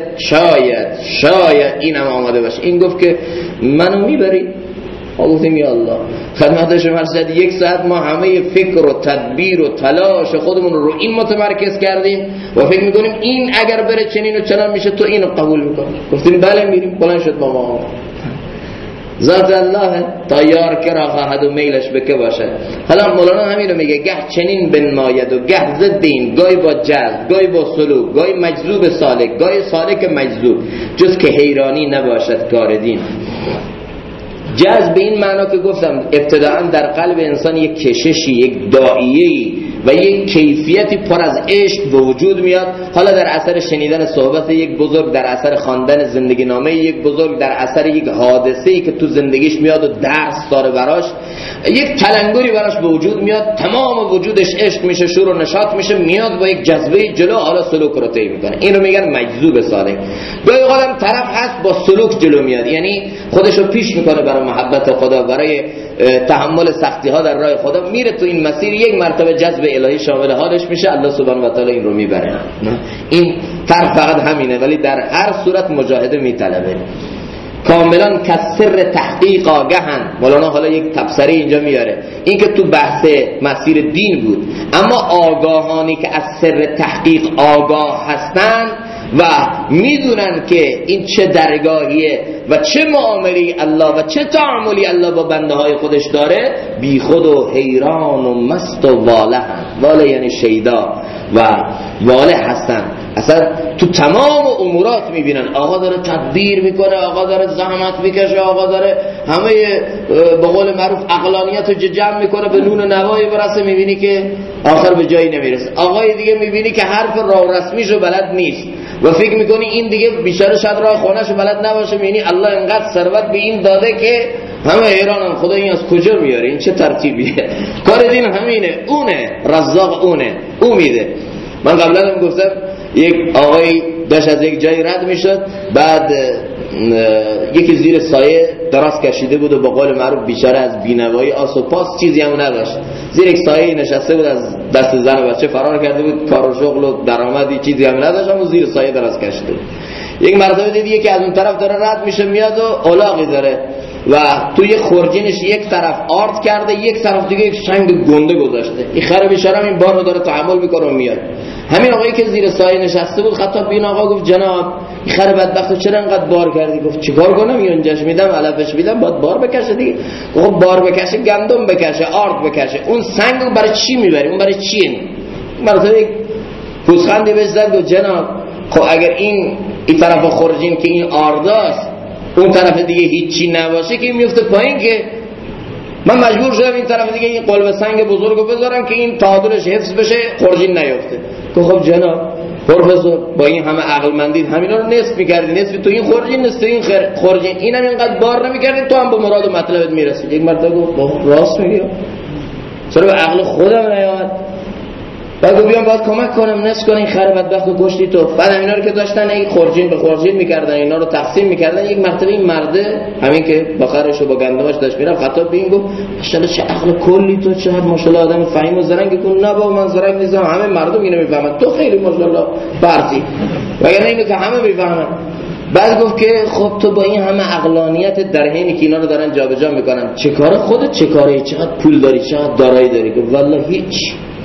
شاید اینم آماده باشه. این گفت که منو میبری؟ ما گفتیم یا الله. خدمت شما عرض شد 1 ساعت ما همه فکر و تدبیر و تلاش خودمون رو این متمرکز کردیم و فکر میکنیم این اگر بره چنین و چنان میشه، تو اینو قبول میکنی. گفتیم بله میریم. بلند شد با ما. ذات الله تا یار که را خواهد و میلش بکه باشه. حالا مولانا همین رو میگه، گه چنین بنماید و گه ضد این، گاهی با جذب، گاهی با سلوک، گاهی مجذوب سالک، گاهی سالک مجذوب، جز که حیرانی نباشد کار دین. جذب به این معنا که گفتم ابتداعا در قلب انسان یک کششی، یک داعیه‌ای و یک کیفیتی پر از عشق به وجود میاد. حالا در اثر شنیدن صحبت یک بزرگ، در اثر خواندن زندگی نامه یک بزرگ، در اثر یک حادثه‌ای که تو زندگیش میاد و درس داره براش، یک تلنگری براش به وجود میاد، تمام وجودش عشق میشه، شور و نشاط میشه، میاد با یک جذبه جلو، حالا سلوک رو طی میکنه. این رو میگن مجذوب سالک. گاهی قدم طرف هست با سلوک جلو میاد، یعنی خودشو پیش میکنه برای محبت خدا، برای تحمل سختی ها در راه خدا، میره تو این مسیر، یک مرتبه جذب الهی شامل حالش میشه، الله سبحانه و تعالی این رو میبره. این طرف فقط همینه، ولی در هر صورت مجاهده میطلبه. کاملا کسر تحقیق آگهن. مولانا حالا یک تبصره اینجا میاره، این که تو بحث مسیر دین بود، اما آگاهانی که از سر تحقیق آگاه هستن و میدونن که این چه درگاهیه و چه معاملی الله و چه تعاملی الله با بنده های خودش داره، بی خود و حیران و مست و واله هم. واله یعنی شیدا و واله هستن، اصلا تو تمام امورات میبینن آقا داره تدبیر میکنه، آقا داره زحمت میکشه، آقا داره همه به قول معروف عقلانیت رو جمع میکنه به نون و نوایی برسه، میبینی که آخر به جایی نمیرسه. آقای دیگه میبینی که حرف راه رسمیشو بلد نیست و فکر میکنی این دیگه بیچاره شاید راه خونهشو بلد نباشه، میبینی الله انقدر ثروت به این داده که همه حیرانن خدا این از کجا میاره، این چه ترتیبیه. کار دین همینه، اونه رزاق، او میده. من قبلا هم گفتم یک آقای داشت از یک جایی رد میشد، بعد یکی زیر سایه دراز کشیده بود و با قول معروف بیچاره از بینوایی آس و پاس چیزی هم نداشت، زیر یک سایه نشسته بود، از دست زن و بچه فرار کرده بود، کار و شغل و درآمدی چیزی هم نداشت، اما زیر سایه دراز کشیده بود. یک مرتبه دیدی که از اون طرف داره رد میشه، میاد و الاغی داره و توی خورجینش یک طرف آرد کرده، یک طرف دیگه یک سنگ گنده گذاشته. این خر بیچاره این بار رو داره تحمل میکنه و میاد. همین آقایی که زیر سایه نشسته بود خطاب به این آقا گفت جناب این خر بدبختو چرا انقدر بار کردی؟ گفت چیکار کنم؟ یونجش میدم، علفش میدم، باید بار بکشه دیگه. گفت بار بکشه، گندم بکشه، آرد بکشه، اون سنگ رو برای چی میبری؟ اون برای چیه؟ مرتبه یک پوزخندی بهش زد و جناب خب اگر این طرف خورجین که این آرداست، اون طرف دیگه هیچی نباشه که این میفته پایین، که من مجبور شدم این طرف دیگه این قلب سنگ بزرگو بذارم که این تعادلش حفظ بشه، خورجین نیفته. که خب جناب پروفسور با این همه عقل مندید همینا رو نصف می‌کردی، نصف تو این خورجین، نصف این خورجین، اینم اینقدر بار نمی‌کردی، تو هم به مراد و مطلبت میرسید. یک مرتبه گفت راست میگی، چرا به عقل خودم نیامد؟ بعد بیام باید کمک کنم، نصف کنم این خر بدبختو کشتی تو. بعد اینا رو که داشتن این خورجین به خورجین می‌کردن، اینا رو تقسیم می‌کردن. یک مرتبه این مرده همین که با خرش و با گندمش داشت میرفت، خطاب به این گفت ماشاءالله چه عقل کلی تو، چه ماشاءالله آدم فهیم و زرنگ کن. نه بابا من زرنگ نیستم، همه مردم اینو میفهمن، تو خیلی ماشاءالله برتی، وگرنه اینو که همه میفهمن. بعد گفت که خب تو با این همه عقلانیت در حینی که اینا رو دارن جابجا میکنن، چه کار خودت، چه کاری، چقدر پول داری، چقدر دارایی داری؟ گفت والله هیچ.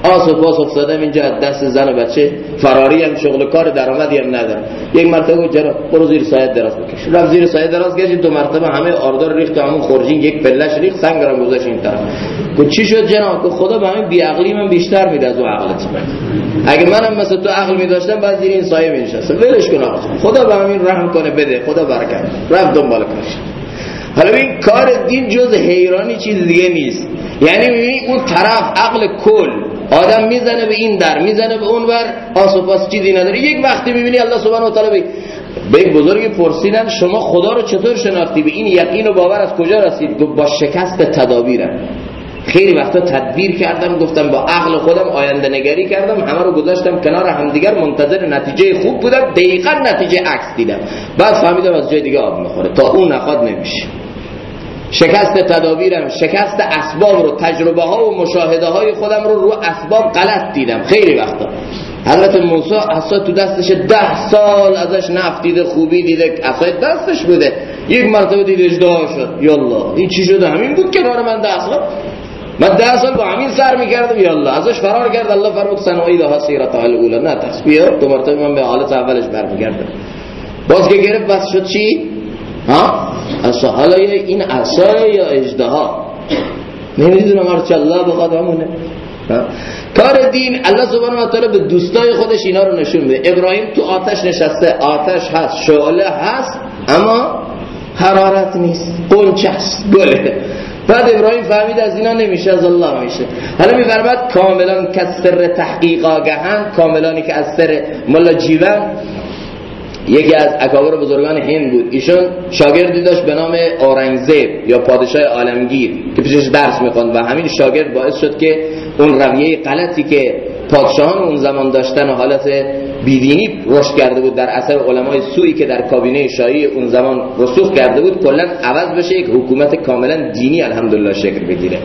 آس و پاس افتادم اینجا از دست زن و بچه، فراری هم، شغل کار درآمدی هم ندارم. یک مرتبه جناب برو زیر سایه دراز بکش. رفت زیر سایه دراز کشید، 2 مرتبه همه آردار ریخت، همون خورجین یک پلش ریخت، سنگ رو گذاشت این طرف. گفت چی شد جناب؟ گفت خدا به همین بی عقلی من بیشتر میده از اون عقلت. اگه منم مثل تو عقل می‌داشتم بعد زیر این سایه می‌نشستم. ولش کن آقا، خدا به همین رحم کنه بده، خدا برکت. رفت دنبال کارش. حالا این کار دین جز حیرانی چیز دیگه نیست. یعنی می‌بینی اون طرف عقل کل آدم میزنه به این در، میزنه به اون ور، آس و پاس چیزی نداره. یک وقتی می‌بینی الله سبحانه و تعالی به یک بزرگی پرسیدن شما خدا رو چطور شناختی؟ به این یقین و باور از کجا رسید؟ گفت با شکست تدابیرم. خیلی وقتا تدبیر کردم، گفتم با عقل خودم آینده نگری کردم، همه رو گذاشتم کنار همدیگر، منتظر نتیجه خوب بودم، دقیقاً نتیجه عکس دیدم. بعد فهمیدم از جای دیگه آب میخوره، تا اون نخواد نمیشه. شکست تدابیرم، شکست اسباب رو، تجربه ها و مشاهده های خودم رو اسباب غلط دیدم. خیلی وقتا حضرت موسی عصا تو دستش 10 سال ازش نفت دیده، خوبی دیده، عصای دستش بوده، یک مرتبه دید اژدها شد. یالله این چی شده؟ همین بود کنار من 10 سال، من 10 سال با همین سر میکردم. یالله ازش فرار کرد. الله فرمود سنعیدها سیرتها الاولی، نه ترس، بیا 2 مرتبه من به حالت اولش برمیگردم. باز که گرفت بس شد چی؟ عصا. حالا این عصا یا اژدها نمیدونم، هرچه الله بخواد همونه. کار دین الله سبحانه و تعالی به دوستای خودش اینا رو نشون میده. ابراهیم تو آتش نشسته، آتش هست، شعله هست، اما حرارت نیست، قنچه است، گله. بعد ابراهیم فهمید از اینا نمیشه، از الله میشه. حالا میفرماد کاملا که سر تحقیق آگهن، کاملانی که از سر ملا جیون، یکی از اکابر بزرگان هند بود، ایشون شاگردی داشت به نام اورنگزیب یا پادشاه عالمگیر که پیشش درس میخوند و همین شاگرد باعث شد که اون رویه غلطی که پادشاهان اون زمان داشتن و حالت بیدینی رشد کرده بود در اثر علمای سوئی که در کابینه شاهی اون زمان رسوخ کرده بود، کلا عوض بشه، یک حکومت کاملا دینی الحمدلله شکل بگیره.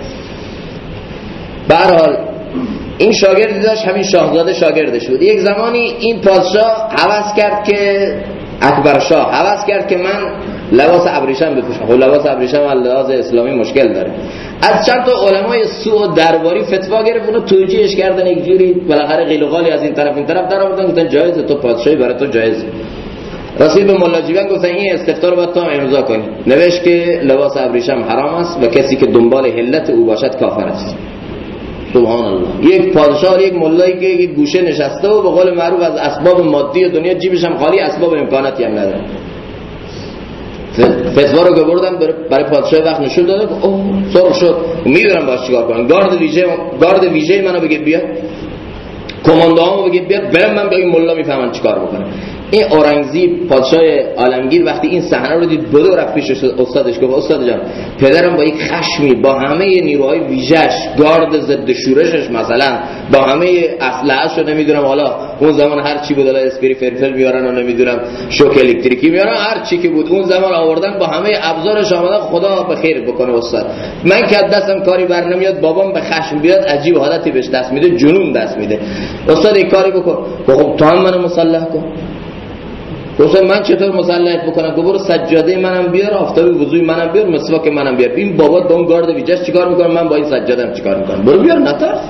به هر حال این شاگردی داشت، همین شاهزاده شاگردش بود. یک زمانی این پادشاه هوس کرد که اکبر شاه هوس کرد که من لباس ابریشم بپوشم. خب لباس ابریشم از لحاظ اسلامی مشکل داره. از چند تا علمای سو و درباری فتوا گرفت، اونو توجیهش کردن، یک جوری بالاخره قیل و قالی از این طرف این طرف در آوردن، گفتن جایزه، تو پادشاهی برای تو جایزه. رسید به ملا جیون، گفتن این استفتار رو باید تو امضا کنی. نوشت که لباس ابریشم حرام است و کسی که دنبال علت او باشد کافر است. سبحان الله. یک پادشاه، یک ملایی که یک گوشه نشسته و به قول معروف از اسباب مادی دنیا جیبش هم خالی، اسباب امکاناتی هم نداره. فتوا رو بردن برای پادشاه، وقت نشون داده، اوه سرخ شد، میدونم باش چیکار کنم. گارد ویژه منو بگید بیاد، کماندوامو بگید بیاد، برم من به این ملا میفهمن چیکار بکنم. این اورنگزیب پادشاه عالمگیر وقتی این صحنه رو دید، بدو رفت پیش استادش، گفت استاد جان، پدرم با یک خشمی، با همه نیروهای ویژه‌اش، گارد ضد شورشش مثلا، با همه اسلحه‌اش رو نمیدونم، حالا اون زمان هر چی بود، حالا اسپری فرفل میارن و نمیدونم شوک الکتریکی میارن، هر چی که بود اون زمان آوردن، با همه ابزارش آمدن. خدا به خیر بکنه استاد، من که دستم کاری بر نمیاد، بابام به خشم بیاد عجیب حالتی بهش دست میده، جنون دست میده. استاد این کاری بکن. خب تو هم منو مسلح کن. گفتم من چطور مسلحت بکنم؟ گفت برو سجاده منم بیار، آفتابی وضوی منم بیار، مسواک منم بیار. این بابا با اون گارد ویژه‌اش چیکار میکنه، من با این سجاده‌ام چیکار میکنم؟ برو بیار، نترس.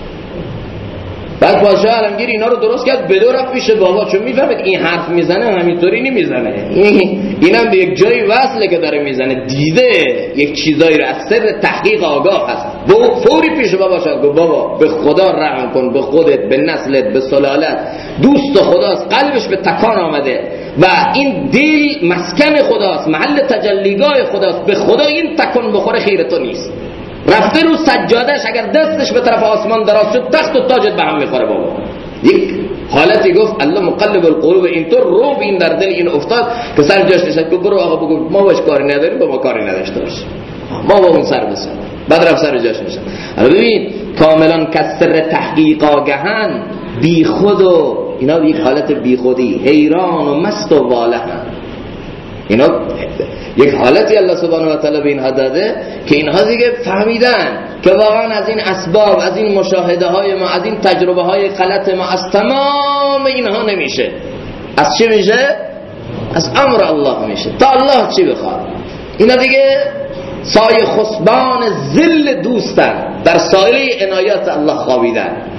بعد پادشاه عالمگیر اینا رو درست کرد، بدو رفت پیش بابا، چون میفهمه این حرف میزنه همینطوری نمیزنه، اینم به یک جایی وصله که داره میزنه، دیده یک چیزایی رو، از سر تحقیق آگاه هست. فوری پیش بابا شد، گفت بابا به خدا رحم کن، به خودت، به نسلت، به سلالت، دوست خداست، قلبش به تکان آمده و این دل مسکن خداست، محل تجلیگاه خداست، به خدا این تکان بخوره خیر تو نیست. رفته رو سجادهش، اگر دستش به طرف آسمان دراز شد، تخت و تاجت به هم میخوره بابا. یک حالتی گفت الله مقلب القلوب، اینطور روب این در دل این افتاد که سر جاش نشد. گفت برو آقا بگو ما باش کاری نداریم، با ما کاری نداشته باش، ما با اون سر بسن. بعد رفت سر جاش نشد. حالا ببین کاملا کسر تحقیق آگهن، بی خود و اینا، یک حالت بی خودی، حیران و مست و والهن. اینا یک حالتی الله سبحانه و تعالی به اینها داده که اینها دیگه فهمیدن که واقعا از این اسباب، از این مشاهده های ما، از این تجربه های غلط ما، از تمام اینها نمیشه. از چی میشه؟ از امر الله میشه. تا الله چی بخواد. اینا دیگه سایه خسبان ذل دوستن، در سایه عنایات الله خوابیدن.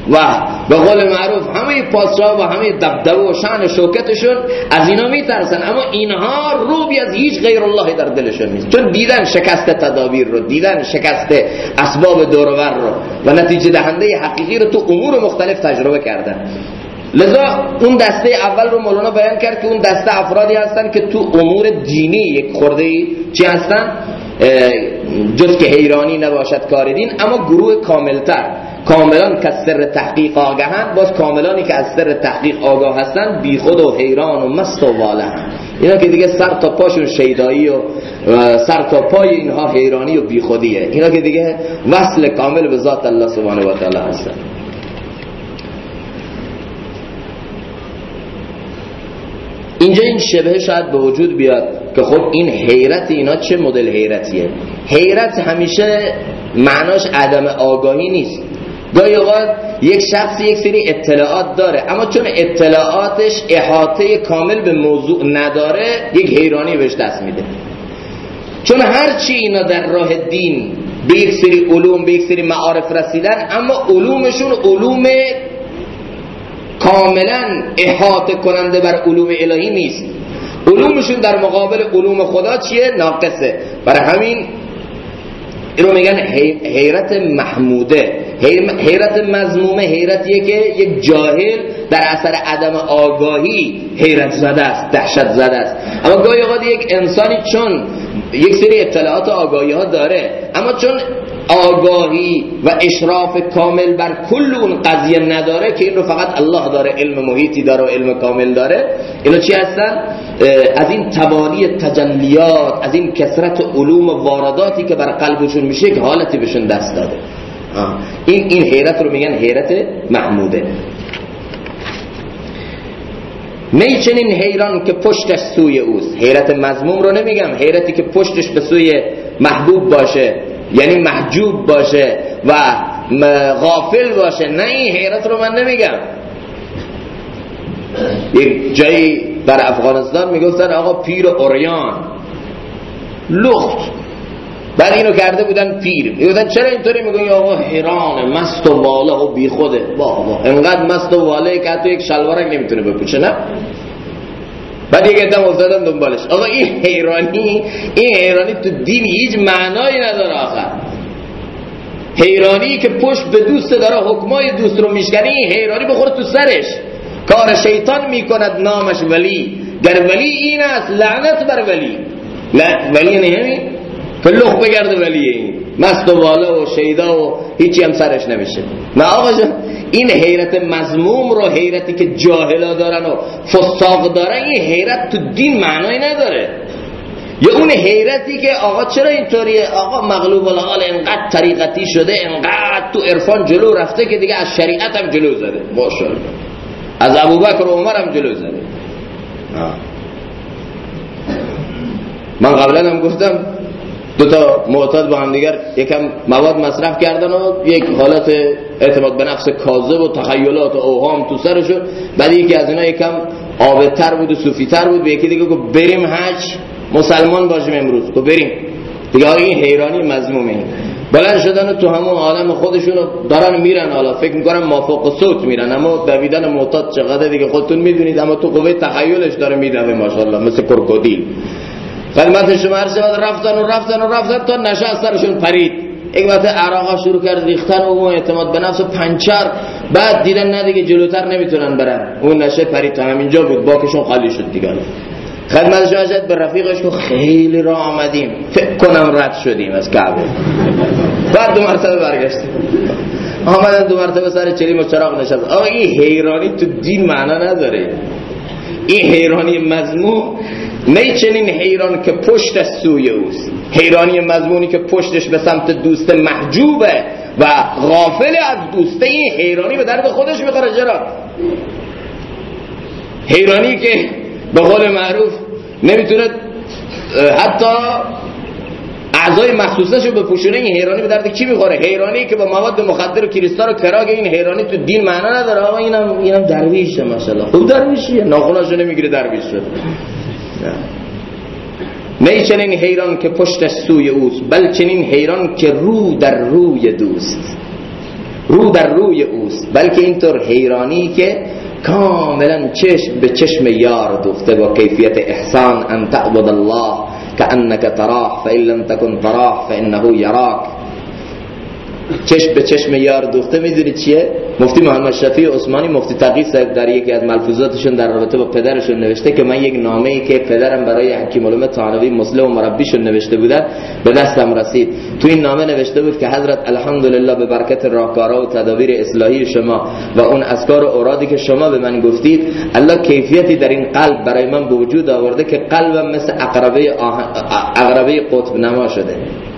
و به قول معروف همه پادشاه و همه دبدبه و شان و شوکتشون از اینا میترسن، اما اینها روبی از هیچ غیر الله در دلشون نیست، چون دیدن شکست تدابیر رو، دیدن شکست اسباب دور و بر رو و نتیجه دهنده حقیقی رو تو امور مختلف تجربه کردن. لذا اون دسته اول رو مولانا بیان کرد که اون دسته افرادی هستن که تو امور دینی یک خورده‌ای چی هستن؟ جز که حیرانی نباشد کار دین، اما گروه کاملتر، کاملان که از سر تحقیق آگاهند، باز کاملانی که از سر تحقیق آگاه هستن بی خود و حیران و مست و والهند. اینا که دیگه سر تا پاشون شیدایی و سر تا پای اینها حیرانی و بی خودیه، اینا که دیگه وصل کامل به ذات الله سبحانه و تعالی هستن. اینجا این شبهه شاید به وجود بیاد که خب این حیرت اینا چه مدل حیرتیه؟ حیرت همیشه معناش عدم آگاهی نیست. گاهی اوقات یک شخص یک سری اطلاعات داره، اما چون اطلاعاتش احاطه کامل به موضوع نداره یک حیرانی بهش دست میده. چون هرچی اینا در راه دین به یک سری علوم، به یک سری معارف رسیدن، اما علومشون علوم کاملا احاطه کننده بر علوم الهی نیست، علومشون در مقابل علوم خدا چیه؟ ناقصه. برای همین اینو میگن حیرت محموده. حیرت مذمومه حیرتیه که یک جاهل در اثر عدم آگاهی حیرت زده است، دهشت زده است. اما گاهی اوقات یک انسانی چون یک سری اطلاعات و آگاهی ها داره، اما چون آگاهی و اشراف کامل بر کل اون قضیه نداره که این رو فقط الله داره، علم محیطی داره و علم کامل داره، اینا چی هستن؟ از این توالی تجلیات، از این کثرت علوم و وارداتی که بر قلبشون میشه که حالتی بهشون دست داده. این حیرت رو میگن حیرت محموده. می چنین حیران که پشتش سوی اوست. حیرت مذموم رو نمیگم، حیرتی که پشتش به سوی محبوب باشه، یعنی محجوب باشه و غافل باشه، نه این حیرت رو من نمیگم. یک جایی در افغانستان میگفتن آقا پیر اوریان لخت، بعد اینو کرده بودن پیر، میگفتن چرا اینطوری؟ میگن آقا حیرانه، مست و واله و بی خوده. بابا انقدر مست و واله که حتی یک شلوارک نمیتونه بپوشه، نه؟ بعد یک ادم افتادن دنبالش. آقا این حیرانی تو دین هیچ معنایی نداره. آخر حیرانی که پشت به دوست داره، حکمای دوست رو میشکنه، این حیرانی بخوره تو سرش. کار شیطان میکند نامش ولی، گر ولی این است لعنت بر ولی. ولی نهمی که لخ بگرده ولی، این مست و واله و شیدا و هیچی هم سرش نمیشه. نه آقا جان، این حیرت مذموم رو، حیرتی که جاهلا دارن و فساق دارن، این حیرت تو دین معنایی نداره. یا اون حیرتی که آقا چرا اینطوریه؟ آقا مغلوب الحال انقدر طریقتی شده، انقدر تو عرفان جلو رفته که دیگه از شریعت هم جلو زده، ماشاءالله از ابوبکر و عمر هم جلو زده. من قبلا هم گفتم دو تا معتاد با هم دیگر یکم مواد مصرف کردن و یک حالت اعتماد به نفس کاذب و تخیلات و اوهام تو سرشون. بعد یکی از اینا یکم عابدتر بود و صوفی‌تر بود، به یکی دیگه گفت بریم حج، مسلمان باشیم امروز، گفت بریم دیگه. این حیرانی مذمومه. بلند شدن و تو همون عالم خودشونو دارن میرن. حالا فکر میکنم مافوق صوت میرن، اما دویدن معتاد چقدر دیگه خودتون میدونید، اما تو قوه تخیلش داره میدوه ماشاءالله مثل کرکودیل. خدمت شما عرض شود رفتن تا نشه از سرشون پرید. یک وقت عراقا شروع کرد ریختن و اون اعتماد به نفس و پنچر. بعد دیدن نه دیگه جلوتر نمیتونن برن، اون نشه پرید تا همینجا بود، باکشون خالی شد دیگه. خدمت شما عرض به رفیقش که خیلی راه آمدیم، فکر کنم رد شدیم از کعبه. بعد 2 مرتبه برگشتیم، آمدن 2 مرتبه سر چلیم و چراغ نشست. آقا این حیرانی تو دین معنا نداره. این حیرانی مذموم. نه چنین حیران که پشتش سوی اوست. حیرانی مذمومی که پشتش به سمت دوست محجوبه و غافل از دوسته، این حیرانی به درد خودش میخوره. چرا؟ حیرانی که به قول معروف نمیتونه حتی اعضای مخصوصش رو بپوشونه، این حیرانی به درد کی میخوره؟ حیرانی که با مواد مخدر و کریستال و کراگ، این حیرانی تو دین معنا نداره. آقا اینم درویشه ماشاءالله، خوب درویشیه، ناخناشو نمیگیره درویش شده. نه چنین حیران که پشتش سوی اوست، بل چنین حیران که رو در روی دوست. رو در روی اوست، بلکه اینطور حیرانی که کاملا چشم به چشم یار دوخته با کیفیت احسان. ان تعبد الله کأنک تراه فإن لم تکن تراه فإنه یراک. چشم به چشم یار دوخته میدونید چیه؟ مفتی محمد شفیع عثمانی مفتی تقی صاحب در یکی از ملفوظاتشون در رابطه با پدرشون نوشته که من یک نامه‌ای که پدرم برای حکیم العلوم طحاوی مسلم و مربیشون نوشته بودن به دستم رسید. تو این نامه نوشته بود که حضرت الحمدلله به برکت راهکارها و تدابیر اصلاحی شما و اون اذکار و اورادی که شما به من گفتید، الله کیفیتی در این قلب برای من به وجود آورده که قلبم مثل عقربه قطب نما شده.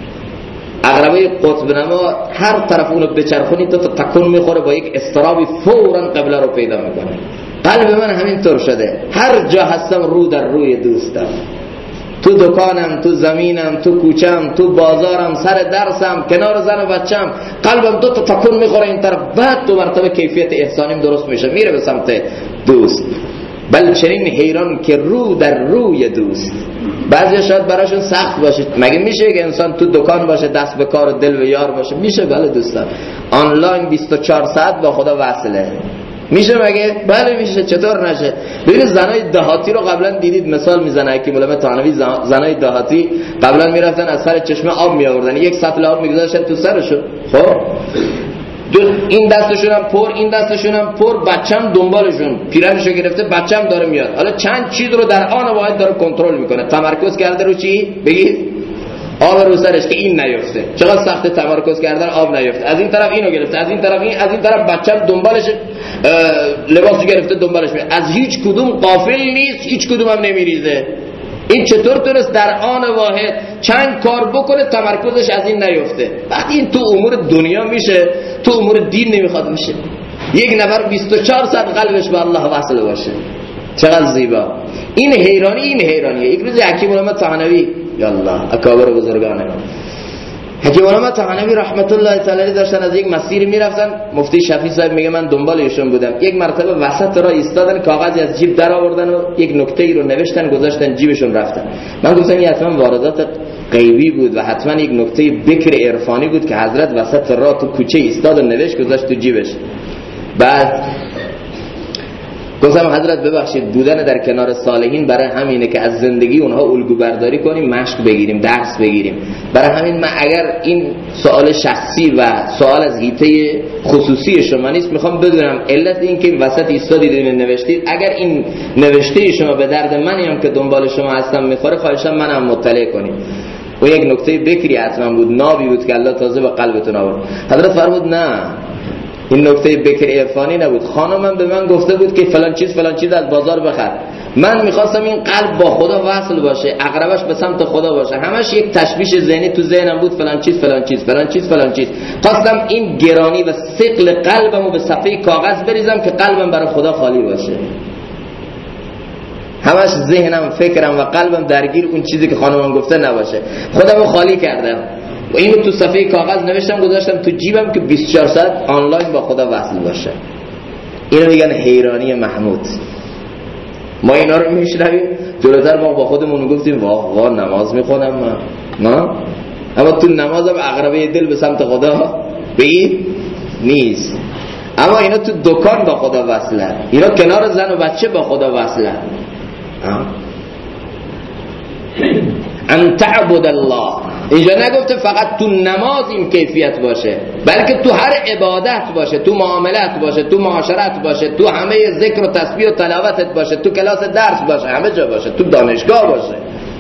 عقربه قطب نما هر طرف اونو بچرخونی تو تکون میخوره، با یک استرابی فوراً قبله رو پیدا میکنه. قلب من همینطور شده، هر جا هستم رو در روی دوستم، تو دکانم، تو زمینم، تو کوچم، تو بازارم، سر درسم، کنار زن و بچم، قلبم دو تا تکون میخوره این طرف، بعد دو مرتبه کیفیت احسانیم درست میشه، میره به سمت دوست. بل چنین حیران که رو در روی دوست. بعضی شاید براشون سخت باشه، مگه میشه که انسان تو دکان باشه دست به کار و دل به یار باشه؟ میشه، بله دوستان. آنلاین 24 ساعت با خدا وصله، میشه مگه؟ بله میشه، چطور نشه؟ ببینید زنای دهاتی رو قبلا دیدید، مثال میزنه حکیم العلوم طحاوی، زنای دهاتی قبلا میرفتن از سر چشمه آب میآوردن، یک سطل آب میگذاشتن تو سرشون، خب این دستشون هم پر، این دستشون هم پر، بچم دنبالشون، پیرنشو گرفته، بچم داره میاد. حالا چند چیز رو در آن واحد داره کنترل میکنه. تمرکز کرده رو چی؟ بگید آب رو سرش که این نیفته. چقدر سخت تمرکز کردن آب نیفته. از این طرف اینو گرفته، از این طرف این، از این طرف بچم دنبالش، لباسو گرفته دنبالش میاد. از هیچ کدوم غافل نیست، هیچ کدوم هم نمیریزه. این چطور تونست در آن واحد چند کار بکنه تمرکزش از این نیفته؟ وقتی این تو امور دنیا میشه، تو امور دین نمیخواد میشه. یک نفر 24 ساعت قلبش به الله وصل باشه، چقدر زیبا. این حیرانیه. یک روز حکیم العلوم طحاوی، یا الله اکابر بزرگانه، حکیم العلوم طحاوی رحمت الله تعالی داشتن از یک مسیری میرفتن. مفتی شفیع صاحب میگه من دنبال ایشون بودم، یک مرتبه وسط راه ایستادن، کاغذی از جیب در آوردن و یک نکته‌ای رو نوشتن گذاشتن جیبشون رفتن. من گفتم این حتما واردات غیبی بود و حتما یک نکته بکر عرفانی بود که حضرت وسط راه تو کوچه ایستاد و نوشت گذاشت تو جیبش. بعد گفتم حضرت ببخشید، بودن در کنار صالحین برای همینه که از زندگی اونها الگو برداری کنیم، مشق بگیریم، درس بگیریم. برای همین من اگر این سوال شخصی و سوال از حیطه خصوصی شما نیست، میخوام بدونم علت این که وسط ایستادید این نوشتید، اگر این نوشته شما به درد منی هم که دنبال شما هستم میخوره، خواهشم منم مطلع کنیم. و یک نکته بکری حتما بود، نابی بود که الله تازه به قلبتون آورد. حضرت فرمود نه، این نکته بکر عرفانی نبود. خانمم به من گفته بود که فلان چیز از بازار بخر. من میخواستم این قلب با خدا وصل باشه، عقربش به سمت خدا باشه. همش یک تشویش ذهنی تو ذهنم بود، فلان چیز. خواستم این گرانی و ثقل قلبمو به صفحه کاغذ بریزم که قلبم برای خدا خالی باشه. همش ذهنم، فکرم و قلبم درگیر اون چیزی که خانمم گفته نباشه. خودمو خالی کردم و اینو تو صفحه کاغذ نوشتم گذاشتم تو جیبم که 24 ساعت آنلاین با خدا وصل باشه. اینو میگن حیرانی محمود. ما اینا رو میشنویم، جلوتر ما با خودمون گفتیم واه نماز میخونم من، اما تو نمازم عقربه دل به سمت خدا بگید نیست. اما اینا تو دکان با خدا وصلن، اینا کنار زن و بچه با خدا وصلن. ان تعبد الله، اینجا نگفته فقط تو نماز این کیفیت باشه، بلکه تو هر عبادت باشه، تو معاملت باشه، تو معاشرت باشه، تو همه ذکر و تسبیح و تلاوتت باشه، تو کلاس درس باشه، همه جا باشه، تو دانشگاه باشه.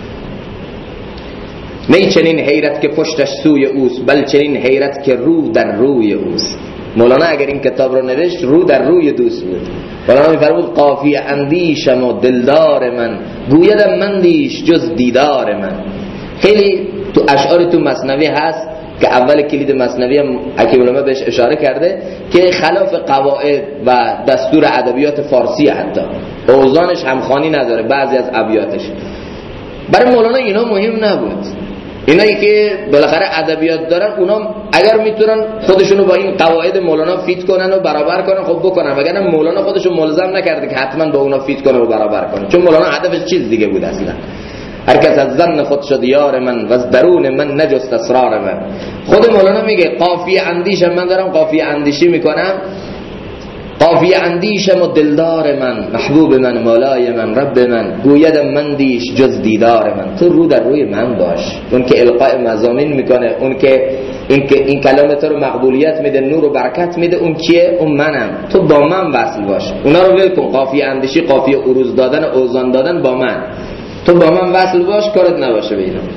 نه چنین حیرت که پشتش سوی اوست، بل چنین حیرت که رو در روی اوست. مولانا اگر این کتاب رو نوشت رو در روی دوست بود. مولانا می‌فرمود قافیه اندیشم و دلدار من، گویدم مندیش جز دیدار من. خیلی تو اشعار تو مثنوی هست که اول کلید مثنوی هم حکیم العلوم بهش اشاره کرده که خلاف قواعد و دستور ادبیات فارسی، حتی اوزانش همخوانی نداره بعضی از ابیاتش. برای مولانا اینا مهم نبود. اینایی که بالاخره ادبیات دارن اونا اگر میتونن خودشونو با این قواعد مولانا فیت کنن و برابر کنن خب بکنن، وگرنه مولانا خودشو ملزم نکرده که حتما با اونا فیت کنه و برابر کنه، چون مولانا هدفش چیز دیگه بود اصلا. هر کس از ظن خود شد یار من و از درون من نجست اسرار من. خود مولانا میگه قافیه اندیشم، من دارم قافیه اندیشی میکنم، قافیه اندیشم و دلدار من، محبوب من، مولای من، رب من، گویدم من دیش جز دیدار من. تو رو در روی من باش. اون که القاء مضامین میکنه، اون که این کلام تو رو مقبولیت میده، نور و برکت میده، اون کیه؟ اون منم. تو با من وصل باش، اونا رو ول کن. قافیه اندیشی، قافیه عروض دادن، اوزان دادن با من. تو با من وصل باش، کارت نباشه به اینا.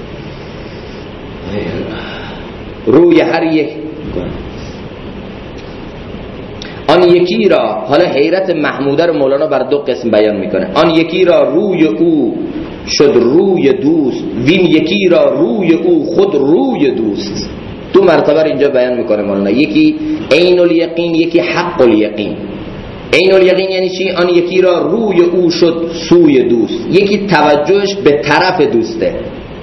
روی هر یک آن یکی را، حالا حیرت محموده رو مولانا بر دو قسم بیان میکنه. آن یکی را روی او شد روی دوست، وین یکی را روی او خود روی دوست. دو مرتبه اینجا بیان میکنه مولانا. یکی عین الیقین، یکی حق الیقین. عین الیقین یعنی چی؟ آن یکی را روی او شد سوی دوست. یکی توجهش به طرف دوسته،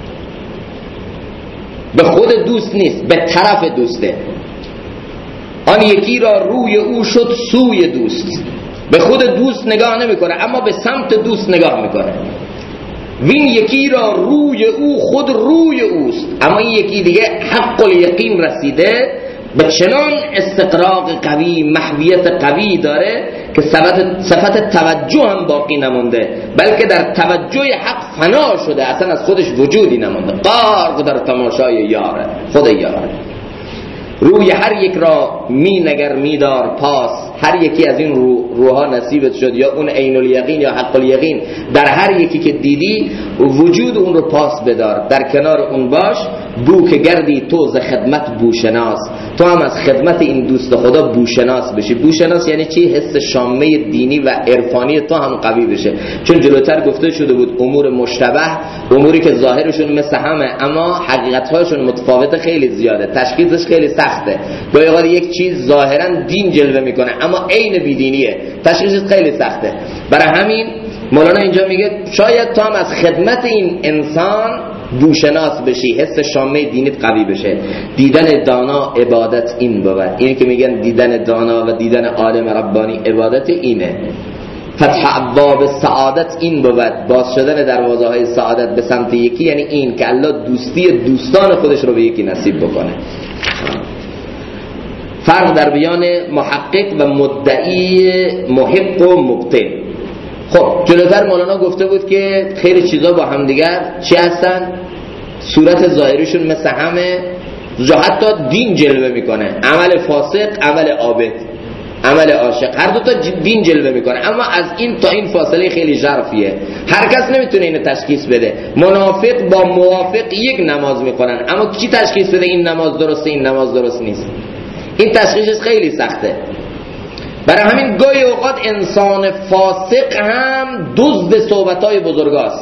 به خود دوست نیست، به طرف دوسته. آن یکی را روی او شد سوی دوست، به خود دوست نگاه نمیکنه اما به سمت دوست نگاه میکنه. وین یکی را روی او خود روی اوست، اما این یکی دیگه حق الیقین رسیده، به چنان استقراق قوی، محویت قوی داره که صفت توجه هم باقی نمونده، بلکه در توجه حق فنا شده، اصلا از خودش وجودی نمونده، غرق در تماشای یاره، خود یاره. روی هر یک را می نگر می دار پاس، هر یکی از این روها نصیبت شد، یا اون عین الیقین یا حق الیقین، در هر یکی که دیدی وجود اون رو پاس بدار، در کنار اون باش. بو که گردی تو ز خدمت بوشناس، تو هم از خدمت این دوست خدا بوشناس بشی. بوشناس یعنی چی؟ حس شامه دینی و عرفانی تو هم قوی بشه. چون جلوتر گفته شده بود امور مشتبه، اموری که ظاهرشون مثل همه اما حقیقت‌هاشون متفاوت، خیلی زیاده، تشخیصش خیلی سخته. گاهی اوقات یک چیز ظاهرا دین جلوه میکنه اما عین بیدینیه، تشخیصش خیلی سخته. برای همین مولانا اینجا میگه شاید تو هم از خدمت این انسان بوشناس بشی، حس شامه دینیت قوی بشه. دیدن دانا عبادت این بود. اینی که میگن دیدن دانا و دیدن عالم ربانی عبادت اینه. فتح ابواب سعادت این بود، باز شدن دروازه های سعادت به سمت یکی، یعنی این که الله دوستی دوستان خودش رو به یکی نصیب بکنه. فرق در بیان محقق و مدعی محق و مبطل. خب جلوتر مولانا گفته بود که خیلی چیزا با هم دیگر چی هستن؟ صورت ظاهریشون مثل همه، حتی دین جلوه میکنه، عمل فاسق، عمل عابد، عمل عاشق، هر دو تا دین جلوه میکنه، اما از این تا این فاصله خیلی ژرفیه. هر کس نمیتونه اینو تشخیص بده. منافق با موافق یک نماز میخونن، اما کی تشخیص بده این نماز درسته این نماز درست نیست؟ این تشخیصش خیلی سخته. برای همین گاهی اوقات انسان فاسق هم دزد صحبتای بزرگاست.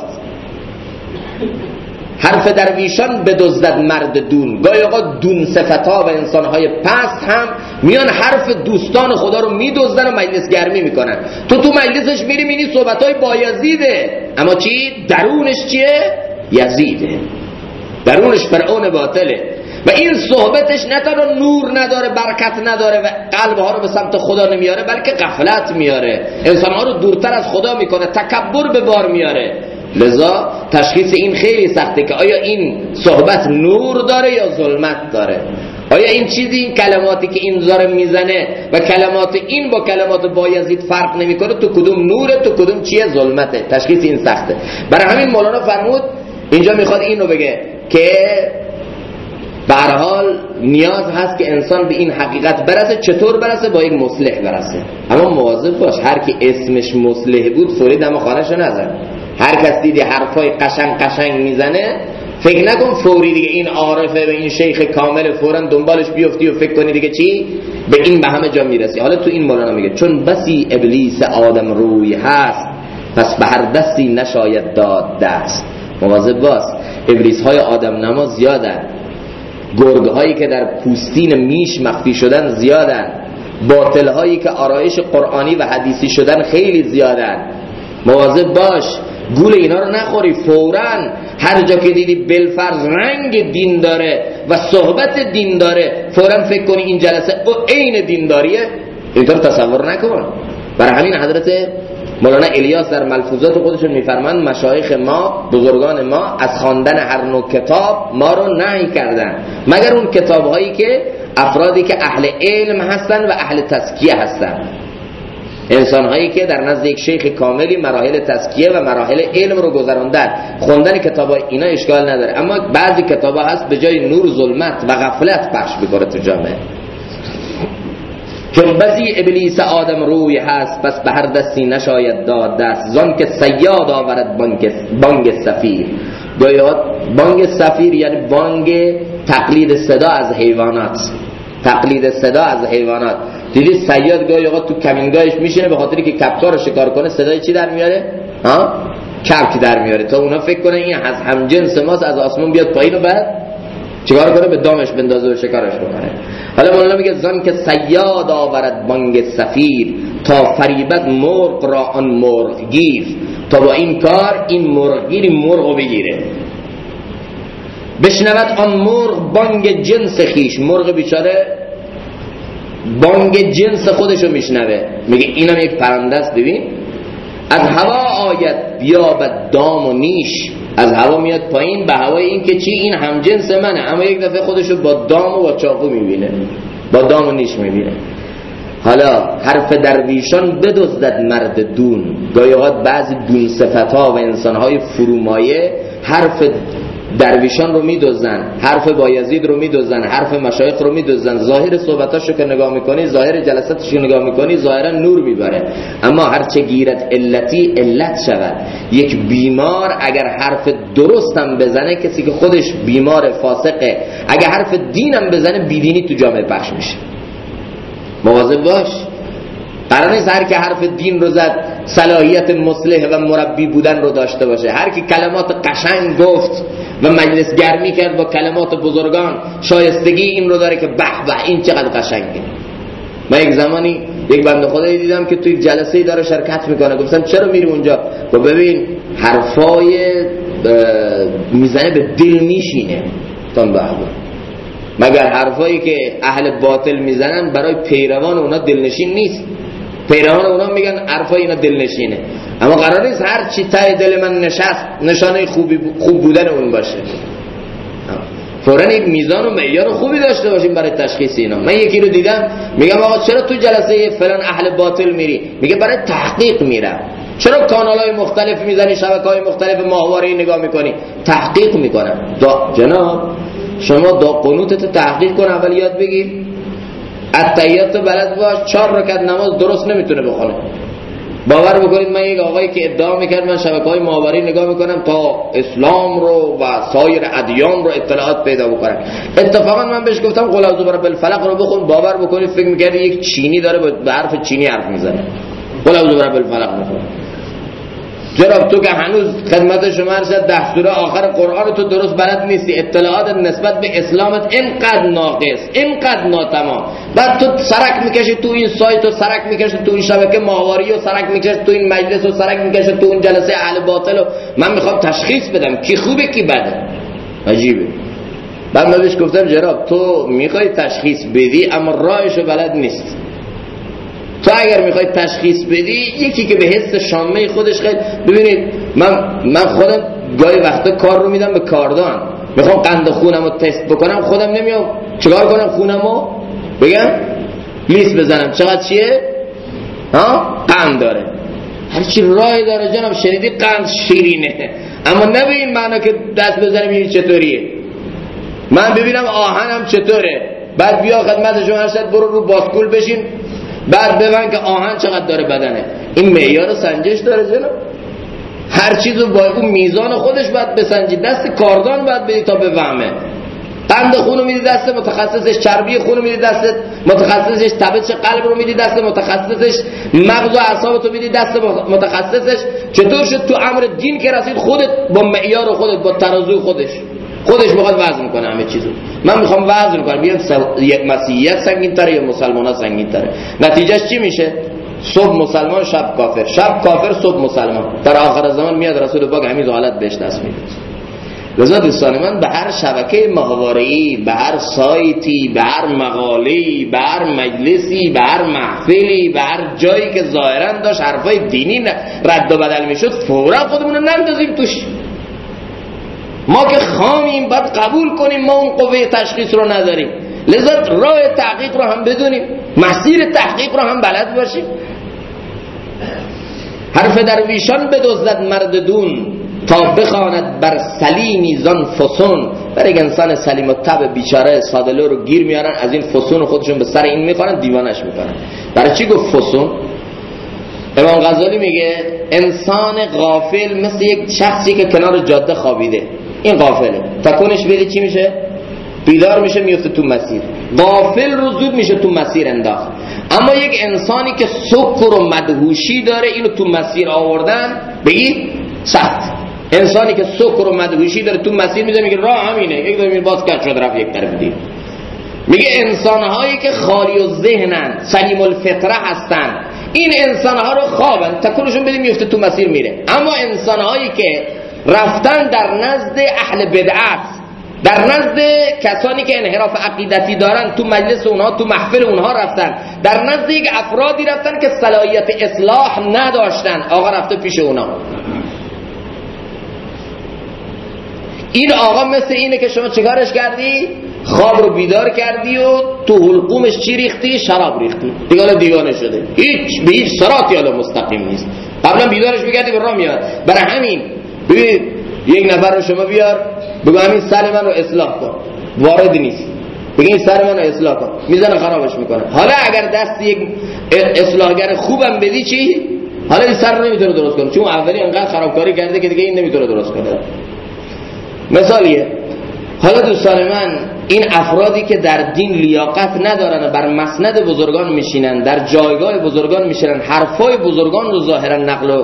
حرف درویشان بدزدد مرد دون. گاهی اوقات دون صفتا و انسانهای پست هم میان حرف دوستان خدا رو میدزدن و مجلس گرمی میکنن. تو مجلسش میری میبینی صحبتای بایزیده، اما چی؟ درونش چیه؟ یزیده، درونش فرعون باطله. و این صحبتش نه تنها نور نداره، برکت نداره و قلبها رو به سمت خدا نمیاره، بلکه غفلت میاره، انسانها رو دورتر از خدا میکنه، تکبر به بار میاره. لذا تشخیص این خیلی سخته که آیا این صحبت نور داره یا ظلمت داره. آیا این چیزی، این کلماتی که این داره میزنه و کلمات این با کلمات بایزید فرق نمیکنه، تو کدوم نوره تو کدوم چیه ظلمته. تشخیص این سخته. برای همین مولانا فرمود اینجا میخواد این رو بگه که به هر حال نیاز هست که انسان به این حقیقت برسه. چطور برسه؟ با یک مصلح برسه. اما مواظب باش، هر کی اسمش مصلح بود فوری دم خانه‌شو نزن. هر کس دیدی حرفای قشنگ میزنه، فکر نکن فوری دیگه این عارفه و این شیخ کامل فوراً دنبالش بیفتی و فکر کنی دیگه چی؟ به همه جا میرسی. حالا تو این مولانا میگه چون بسی ابلیس آدم روی هست، پس به هر دستی نشاید داد دست. مواظب باش، ابلیس های آدم نما زیادن، گرگ هایی که در پوستین میش مخفی شدن زیادن، باطل هایی که آرایش قرآنی و حدیثی شدن خیلی زیادن. مواظب باش گول اینا رو نخوری. فوراً هر جا که دیدی بالفرض رنگ دین داره و صحبت دین داره، فوراً فکر کنی این جلسه عین دینداریه، اینطور تصور نکن. برای همین حضرت مولانا الیاس در ملفوظات خودشون میفرمایند مشایخ ما، بزرگان ما، از خواندن هر نوع کتاب ما رو نهی کردن مگر اون کتاب‌هایی که افرادی که اهل علم هستن و اهل تزکیه هستن، انسان‌هایی که در نزد یک شیخ کاملی مراحل تزکیه و مراحل علم رو گذراندن. خوندن کتاب‌های اینا اشکال نداره، اما بعضی کتاب‌ها هست به جای نور ظلمت و غفلت پخش می‌کنه تو جامعه. چون بزی ابلیس آدم روی هست، پس به هر دستی نشاید داد دست، زان که صیاد آورد بانگ صفیر. گویا بانگ صفیر یعنی بانگ تقلید صدا از حیوانات، تقلید صدا از حیوانات. دیدی صیاد گاهی اوقات تو کمینگاهش میشینه به خاطری که کبکار رو شکار کنه، صدای چی در میاره؟ کبک در میاره، تا اونا فکر کنه این از هم جنس ماست، از آسمون بیاد پایین و بعد چیکار کنه؟ به دامش بندازه و شکارش بکنه. حالا مولانا میگه زان که صیاد آورد بانگ صفیر، تا فریبت مرغ را آن مرغ گیر. تا با این کار این مرغ گیر این مرغ رو بگیره. بشنود آن مرغ بانگ جنس خیش، مرغ بیچاره بانگ جنس خودشو میشنوه. میگه اینم یک پرنده است، ببین از هوا آید بیابد دام و نیش. از هوا میاد پایین به هوای این که چی؟ این هم جنس منه، اما یک دفعه خودشو با دام و با چاقو میبینه، با دام و نیش میبینه. حالا حرف درویشان بدزدد مرد دون. گاهی اوقات بعضی دون صفتها و انسانهای فرومایه حرف درویشان رو میدوزن، حرف بایزید رو میدوزن، حرف مشایخ رو میدوزن. ظاهر صحبتاشو که نگاه میکنی، ظاهر جلساتش که نگاه میکنی، ظاهرا نور میبره، اما هرچه گیرد علتی علت شود. یک بیمار اگر حرف درستم بزنه، کسی که خودش بیمار فاسقه، اگر حرف دینم بزنه بیدینی تو جامعه پخش میشه. مواظب باش. قرار نیست هر که حرف دین رو زد صلاحیت مصلح و مربی بودن رو داشته باشه. هر کی کلمات قشنگ گفت و مجلس گرمی کرد با کلمات بزرگان، شایستگی این رو داره که به به این چقدر قشنگه. من یک زمانی یک بنده خدایی دیدم که توی جلسه‌ای داره شرکت میکنه، گفتم چرا میری اونجا؟ گفت ببین حرفای میزنه به دل میشینه. گفتم به مگر حرفایی که اهل باطل میزنن برای پیروان اونا دلنشین نیست؟ پیروان اونا میگن حرفای اینا دلنشینه، اما قرار نیست هر چی ته دل من نشست نشانه خوب بودن اون باشه. فوراً یک میزان و معیار خوبی داشته باشیم برای تشخیص اینا. من یکی رو دیدم میگم آقا چرا تو جلسه فلان اهل باطل میری؟ میگه برای تحقیق میرم. چرا کانال‌های مختلف میزنی، شبکه‌های مختلف ماهواره‌ای نگاه میکنی؟ تحقیق میکنم. جناب شما دا قنوتت تحقیق کن، اول یاد بگیر. التحیات بلد باش. 4 رکعت نماز درست نمیتونه بخونه. باور بکنید من یک آقایی که ادعا میکرد من شبکه‌های ماهواره‌ای نگاه میکنم تا اسلام رو و سایر ادیان رو اطلاعات پیدا بکنم. اتفاقا من بهش گفتم قل اعوذ برب الفلق رو بخون. باور بکنید فکر میکرد یک چینی داره به حرف چینی حرف میزنه. قل اعوذ برب الفلق بخون. جناب تو که هنوز خدمت شما ارشد 10 سوره آخر قرآن تو درست بلد نیستی، اطلاعات نسبت به اسلامت اینقدر ناقص، اینقدر ناتمام، بعد تو سرک میکشی تو این سایت و سرک میکشی تو این شبکه ماهواری و سرک میکشی تو این مجلس و سرک میکشی تو اون جلسه اهل باطل و من میخوام تشخیص بدم کی خوبه کی بده. عجیبه. بعد من بهش گفتم جناب تو میخوای تشخیص بدی اما راهشو بلد نیست. تو اگر میخوای تشخیص بدی یکی که به حس شامه خودش خیلی ببینید من خودم گاهی وقتا کار رو میدم به کاردان، میخوام قند خونمو تست بکنم خودم نمیام چیکار کنم؟ خونمو بگم لیست بزنم چقدر چیه؟ قند داره. هر چی راهی داره جناب. شنیدی قند شیرینه، اما نه به این معنا که دست بزنیم این چطوریه. من ببینم آهنم چطوره، بعد بیا خدمت شما ارشد برو رو باسکول بشین، بعد ببین که آهن چقدر داره بدنه. این معیار سنجش داره جناب. هر چیزو با اون میزان خودش باید بسنجی. دست کاردان باید بدی تا بفهمه. قند خونو میدی دست متخصصش، چربی خونو میدی دست متخصصش، تپش قلب رو میدی دست متخصصش، مغز و اعصابتو میدی دست متخصصش. چطور شد تو امر دین که رسید خودت با معیار خودت با ترازو خودش میخواد وزن کنه همه چیزو. من میخوام وزن کنم بگم یک مسیحیت سنگین تره یا مسلمان ها سنگین تره. نتیجهش چی میشه؟ صبح مسلمان شب کافر، شب کافر صبح مسلمان. در آخر زمان میاد رسول پاک همین حالت بهش دست میده. لذا دوستان من به هر شبکه ماهواره‌ای، به هر سایتی، به هر مقاله‌ای، به هر مجلسی، به هر محفلی، به هر جایی که ظاهرا داشت حرفای دینی رد و بدل میشد فورا خودمون رو نندازیم توش. ما که خامیم باید قبول کنیم ما اون قوه تشخیص رو نداریم. لذا راه تحقیق رو هم بدونیم، مسیر تحقیق رو هم بلد باشیم. حرف درویشان بدزدد مرد دون، تا بخواند بر سلیمی زان فسون. برای انسان سلیم و طبع بیچاره سادلو رو گیر میارن، از این فسون خودشون به سر این میخورن، دیوانش میکنن. برای چی گفت فسون؟ امام غزالی میگه انسان غافل مثل یک شخصی که کنار جاده خوابیده، این غافله، تکونش بده چی میشه؟ بیدار میشه میفته تو مسیر. غافل رو زود میشه تو مسیر انداخت. اما یک انسانی که سکر و مدهوشی داره اینو تو مسیر آوردن بگید سخت. انسانی که سکر و مدهوشی داره تو مسیر میذاره میگه راه همینه، یک دو باز کج شد رفت یک طرف دیگه. میگه انسانهایی که خالی و ذهنن، سلیم الفطره هستن، این انسانها رو خوابن، تکونشون بده میفته تو مسیر میره. اما انسانهایی که رفتن در نزد اهل بدعت، در نزد کسانی که انحراف عقیدتی دارن، تو مجلس اونها، تو محفل اونها رفتن، در نزد یک افرادی رفتن که صلاحیت اصلاح نداشتن، آقا رفته پیش اونها. این آقا مثل اینه که شما چیکارش کردی؟ خواب رو بیدار کردی و تو حلقومش چی ریختی؟ شراب ریختی. دیگه حالا دیوانه شده، به هیچ صراطی حالا مستقیم نیست. قبلا بیدارش میکردی به راه میاد. برای همین ببینید یک نفر رو شما بیار بگو همین سر من رو اصلاح کن، وارد نیست. بگی این سر من رو اصلاح کن، میزنه خرابش میکنه. حالا اگر دست یک اصلاحگر خوبم بدی چی؟ حالا این سر رو نمیتونه درست کنه، چون اولی انقدر خرابکاری کرده که دیگه این نمیتونه درست کنه. مثالیه. حالا دوستان من این افرادی که در دین لیاقت ندارن، بر مسند بزرگان میشینن، در جایگاه بزرگان میشینن، حرفای بزرگان رو ظاهرا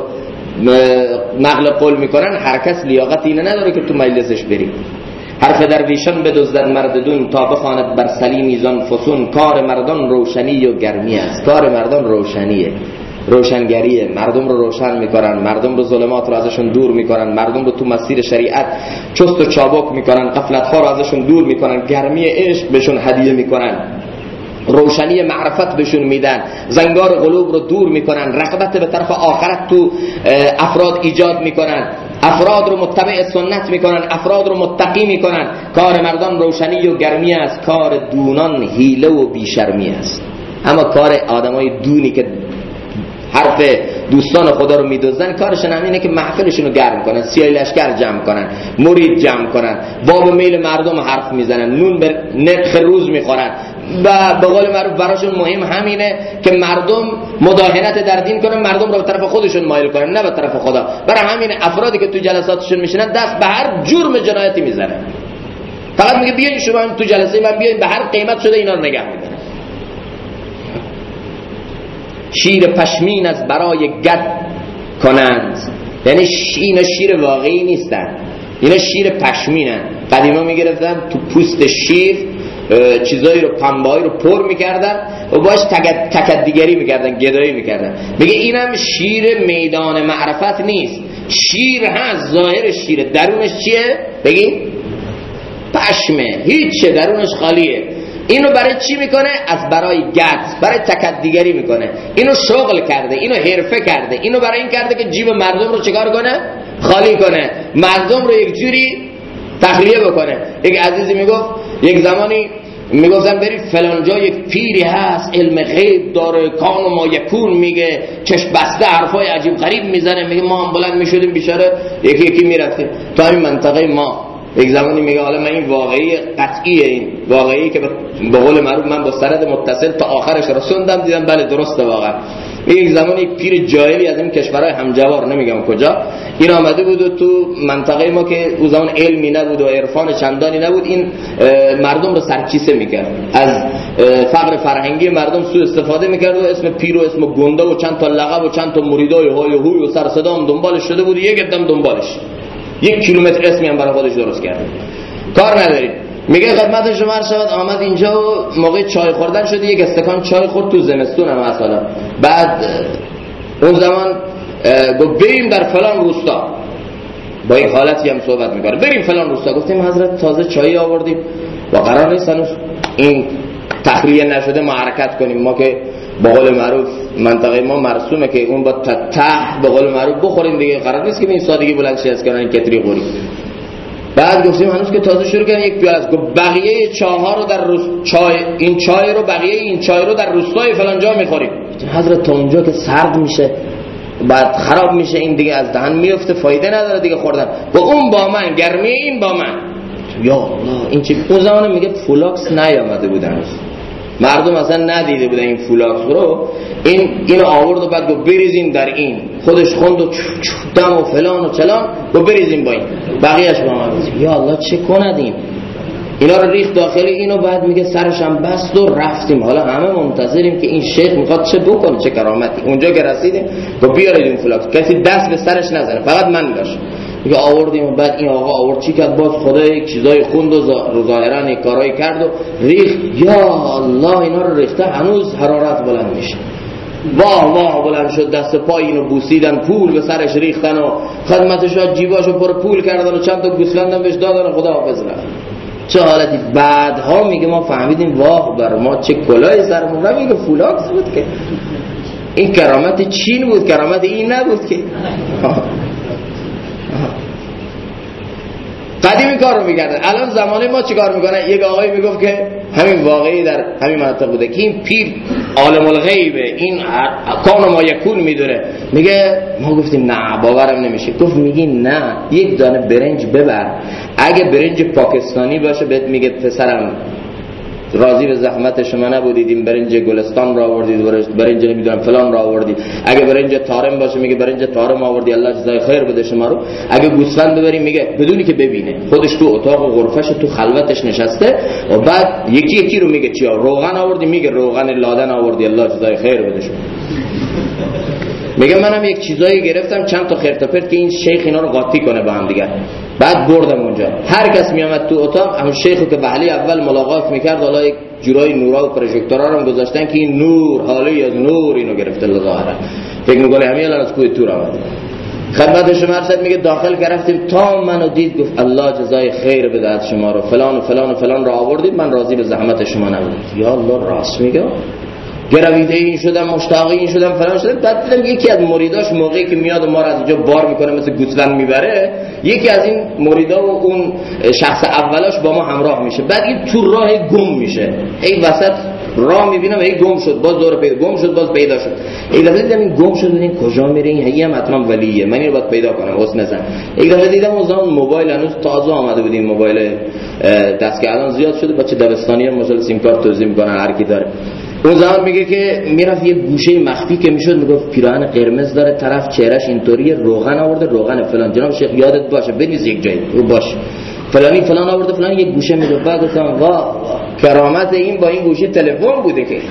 نقل قول میکنن، هر کس لیاقت اینه نداره که تو مجلسش بری. حرف درویشان بدزدد مرد دون، تا بخواند بر سلیمی زان فسون. کار مردان روشنی و گرمی است. کار مردان روشنیه، روشنگریه، مردم رو روشن میکنن، مردم رو ظلمات رو ازشون دور میکنن، مردم رو تو مسیر شریعت چست و چابک میکنن، غفلت ها رو ازشون دور میکنن، گرمی عشق بهشون هدیه میکنن، روشنی معرفت بهشون میدن، زنگار قلوب رو دور میکنن، رغبت به طرف آخرت تو افراد ایجاد میکنن، افراد رو متبع سنت میکنن، افراد رو متقی میکنن. کار مردان روشنی و گرمی است، کار دونان حیله و بیشرمی است. اما کار آدمای دونی که حرف دوستان خدا رو میدوزن، کارشون همینه که محفلشون رو گرم کنن، سیاه لشکر جمع کنن، مرید جمع کنن، باب میل مردم حرف میزنن، نون به نرخ روز میخورن. و به قول معروف براشون مهم همینه که مردم مداهنت در دین کنن، مردم رو به طرف خودشون مایل کنن نه به طرف خدا. برای همین افرادی که تو جلساتشون میشینن دست به هر جرم جنایتی میزنن. فقط میگه بیاین شما تو جلسه من بیاین، به هر قیمت شده اینا رو نگه میدارن. شیر پشمین از برای گد کنند، یعنی اینا شیر واقعی نیستن، اینا شیر پشمینن. قدیما میگرفتن تو پوست شیر چیزایی رو، پنبه‌ای رو پر میکردن و باش تکدیگری میکردن، گدایی میکردن. میگه اینم شیر میدان معرفت نیست. شیر هست، ظاهر شیره، درونش چیه؟ بگی پشمه، هیچه، درونش خالیه. اینو برای چی میکنه؟ از برای گد، برای تکدیگری میکنه. اینو شغل کرده، اینو حرفه کرده، اینو برای این کرده که جیب مردم رو چیکار کنه؟ خالی کنه، مردم رو یک جوری تخلیه بکنه. یک عزیزی میگفت یک زمانی میگفتن برید فلان جا یک پیری هست، علم غیب داره، کان و ما یکون میگه، چشم بسته حرفای عجیب غریب میزنه. میگه ما هم بلند میشدیم بیچاره یکی یکی میرفتیم تا این منطقه ما. یک زمانی میگه حالا من این واقعی قطعیه، این واقعی که به قول معروف من با سند متصل تا آخرش رسوندم، دیدم بله درسته واقعا. یک زمانی یک پیر جاهلی از این کشورهای همجوار، نمیگم کجا، این آمده بود و تو منطقه ما که او زمان علمی نبود و عرفان چندانی نبود، این مردم رو سرکیسه میکرد، از فقر فرهنگی مردم سوء استفاده میکرد و اسم پیر و اسم گنده و چند تا لقب و چند تا مریدای های و هوی و سر صدا هم دنبالش شده بود. یک قدم دنبالش، 1 کیلومتر اسمی هم برای خودش درست کرده. کار ندارید. میگه خدمت شما عرض شود آمد اینجا و موقع چای خوردن شده، یک استکان چای خورد تو زمستون هم مثلا. بعد اون زمان گفت بریم در فلان روستا. با این حالتی هم صحبت میکنه. بریم فلان روستا. گفتیم حضرت تازه چای آوردیم و قرار نیست هنوز این تخلیه نشده ما حرکت کنیم. ما که به قول معروف منطقه ما مرسومه که اون با ته به قول معروف بخوریم دیگه، قرار نیست که این سادگی بلند شه از کنن این کتری قوری. بعد گفتیم هنوز که تازه شروع کردن یک پیاله است. گفت بقیه چاها رو در چای رو بقیه این چای رو در روستای فلان جا میخوریم. حضرت تا اونجا که سرد میشه بعد خراب میشه این دیگه از دهن میفته، فایده نداره دیگه خوردن. و اون با من گرمی این با من. یا الله این چی؟ اون زمان میگه فولاکس نیامده بودن، مردم اصلا ندیده بودن این فولاکس رو. اینو آورد و بعد گفت بریزین در این، خودش خوند و دم و فلان و چلان و بریزین با این، بقیهش با من. یا الله چه کندیم؟ اینا رو ریخت داخل اینو، بعد میگه سرشم بست و رفتیم. حالا همه منتظریم که این شیخ میخواد چه بکنه، چه کرامتی. اونجا که رسیدیم گفت بیارید این فولاکس، کسی دست به سرش نزنه، فقط من داشت. میگه آوردیم و بعد این آقا آورد چی کرد، باز خدا یک چیزای خوند و ظاهرا یک کارایی کرد و ریخت. یا الله اینا رو ریخته هنوز حرارت بلند میشه. واه واه بلند شد، دست پای اینو بوسیدن، پول به سرش ریختن و خدمتش ها جیباشو پر پول کردن و چند تا گوسفندم بهش دادن و خدا حافظ رفت. چه حالتی. بعدها میگه ما فهمیدیم واه بر ما چه کلاه سرمون را. میگه فولاکس بود که این کرامت چین بود، کرامت این نبود که. قدیمی کار رو میکردن. الان زمانه ما چی کار میکنن؟ یک آقایی میگفت که همین واقعی در همین منطقه بوده که این پیر عالم الغیبه، این کان ما یکون میدونه. میگه ما گفتیم نه باورم نمیشه. گفت میگی نه یک دانه برنج ببر، اگه برنج پاکستانی باشه بهت میگه پسرم راضی به زحمت شما نبودید، این برنج گلستان را آوردید، برنج نمیدونم فلان را آوردید. اگه برنج تارم باشه میگه برنج تارم آوردی، الله جزای خیر بده شما رو. اگه گوسفند ببری میگه بدونی که ببینه، خودش تو اتاق و غرفش تو خلوتش نشسته و بعد یکی یکی رو میگه چیا روغن آوردی، میگه روغن لادن آوردی، الله جزای خیر بده شما. میگه منم یک چیزایی گرفتم چند تا خرت و پرت که این شیخ اینا رو قاطی کنه با هم دیگه. بعد بردم اونجا، هر کس میامد تو اتاق همون شیخو که وحلی اول ملاقات میکرد، حالا یک جورای نورا و پروژکتورا رو گذاشتن که این نور حالی از نور اینو گرفته ظاهرا. فکر میگه همین الان از کوه تور آمده. خدمت شما ارشد میگه داخل گرفتیم تا منو دید گفت الله جزای خیر بده از شما رو، فلان و فلان و فلان را آوردید، من راضی به زحمت شما نبودم. یا الله راست میگه. گرویده این شدم، مشتاقی این شدم، فلان شدم. بعد دیدم یکی از مریداش موقعی که میاد و ما رو از اینجا بار میکنه مثل گوسفند میبره، یکی از این مریدا و اون شخص اولاش با ما همراه میشه. بعد این تو راه گم میشه، این وسط راه میبینم این گم شد، باز دور پیدا گم شد، باز پیدا شد. این دفعه دیدم این گم شد، این کجا میره، این هی هم حتما ولیه، من اینو باید پیدا کنم، واسه نزن. یک دفعه دیدم اون زمان موبایل هنوز تازه آمده بود، این موبایل دست که الان زیاد شده، بچه دبستانی هم مثلا سیم کارت توزیع میکنن هر کی داره. اون زمان میگه که میرفت یه گوشه مخفی که میشد، میگفت پیراهن قرمز داره، طرف چهرهش اینطوریه، روغن آورده، روغن فلان، جناب شیخ یادت باشه بنویس یک جایی رو باشه، فلانی فلان آورده، فلان یک گوشه میگه. بعد گفتم واه کرامت این با این گوشه تلفن بوده که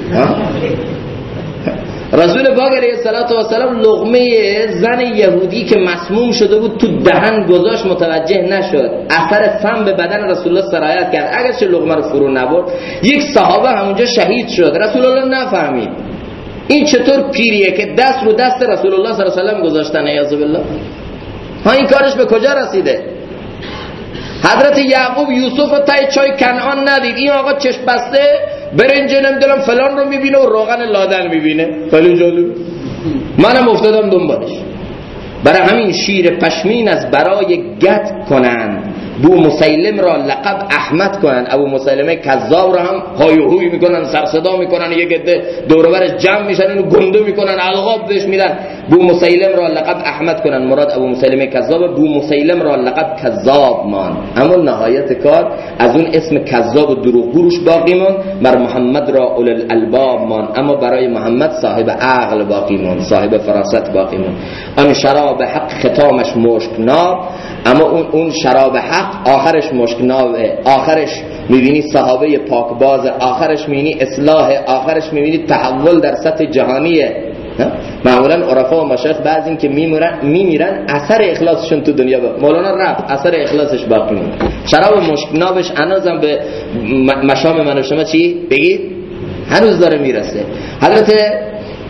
رسول پاک علیه السلام لقمه زن یهودی که مسموم شده بود تو دهن گذاشت، متوجه نشد، اثر فم به بدن رسول الله سرایت کرد، اگرچه لقمه رو فرو نبرد. یک صحابه همونجا شهید شد، رسول الله نفهمید این چطور پیریه که دست رو دست رسول الله صلی الله علیه و آله گذاشتن. اعوذ بالله. ها این کارش به کجا رسیده؟ حضرت یعقوب یوسف تای چای کنعان ندید، این آقا چشم بسته برنج نمیدونم فلان رو میبینه و روغن لادن میبینه. خیلی جالب. منم افتادم دنبالش. برای همین شیر پشمین از برای گت کنن، بو مسیلم را لقب احمد کنن، ابو مسیلمه کذاب را هم های و هوی میکنن، سر صدا میکنن، یک عده دور و برش جمع میشن، اینو گنده میکنن، القاب بهش میدن. بو مسیلم را لقب احمد کنن، مراد ابو مسیلمه کذاب، بو مسیلم را لقب کذاب مان. اما نهایت کار از اون اسم کذاب و دروغگو روش باقی مون، بر محمد را اول الالباب مان، اما برای محمد صاحب عقل باقی مون، صاحب فراست باقی مون. آن شراب حق ختامش مشک ناب، اما اون شراب حق آخرش مشکناوه، آخرش میبینی صحابه پاکباز، آخرش میبینی اصلاح، آخرش میبینی تحول در سطح جهانیه. معمولا عرفا و مشایخ بعضی این که میمیرن اثر اخلاصشون تو دنیا مولانا رفت، اثر اخلاصش باقی مونه. شراب مشکنابش هنوزم به مشام من و شما چی بگید هنوز داره میرسه. حضرت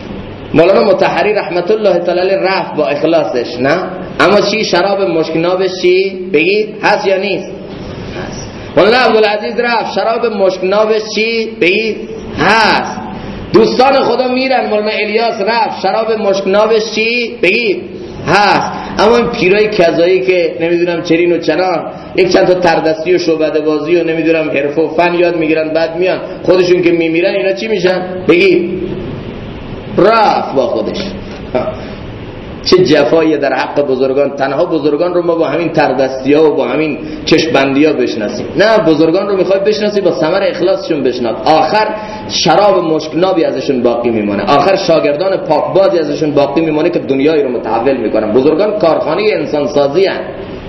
مولانا مطهری رحمت الله تعالی رفت با اخلاصش، نه؟ اما چی؟ شراب مشکنابش چی؟ بگید هست یا نیست؟ هست. مولانا عبدالعزیز رفت، شراب مشکنابش چی؟ بگید هست. دوستان خدا میرن، مولانا الیاس رفت، شراب مشکنابش چی؟ بگید هست. اما این پیرای کذایی که نمیدونم چرین و چنان، یک چند تا تردستی و شعبده بازی و نمیدونم حرف و فن یاد میگیرن، بعد میان خودشون که میمیرن اینا چی میشن؟ بگید رفت با خودش. چه جفایی در حق بزرگان. تنها بزرگان رو ما با همین تردستی ها و با همین چشمبندی ها بشناسیم، نه، بزرگان رو میخوای بشناسی با ثمر اخلاصشون بشناس. آخر شراب مشکنابی ازشون باقی میمونه، آخر شاگردان پاکبازی ازشون باقی میمونه که دنیای رو متحول میکنن. بزرگان کارخانه انسان سازی هستند.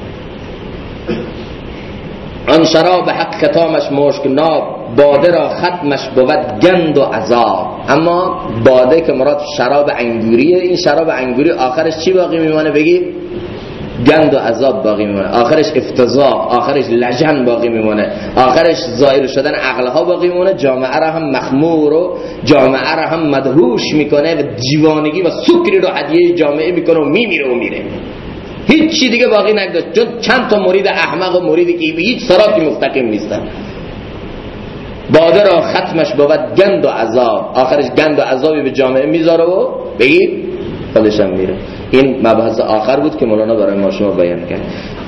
آن شراب حق ختامش مشکناب، باده را ختمش بود گند و عذاب. اما باده که مراد شراب انگوریه، این شراب انگوری آخرش چی باقی میمونه؟ بگید گند و عذاب باقی میمونه، آخرش افتضاح، آخرش لجن باقی میمونه، آخرش زائر شدن عقلها باقی میمونه، جامعه را هم مخمور و جامعه را هم مدهوش میکنه و دیوانگی و سکری رو هدیه جامعه میکنه و میمیره و میره، هیچ چی دیگه باقی نگذاشت جز چند تا مرید احمق و مریدی که به هیچ صراطی مستقیم نیستن. باده را ختمش بود گند و عذاب، آخرش گند و عذابی به جامعه میذاره و بگید خودش هم میره. این مبحث آخر بود که مولانا برای ما شما بیان کرد.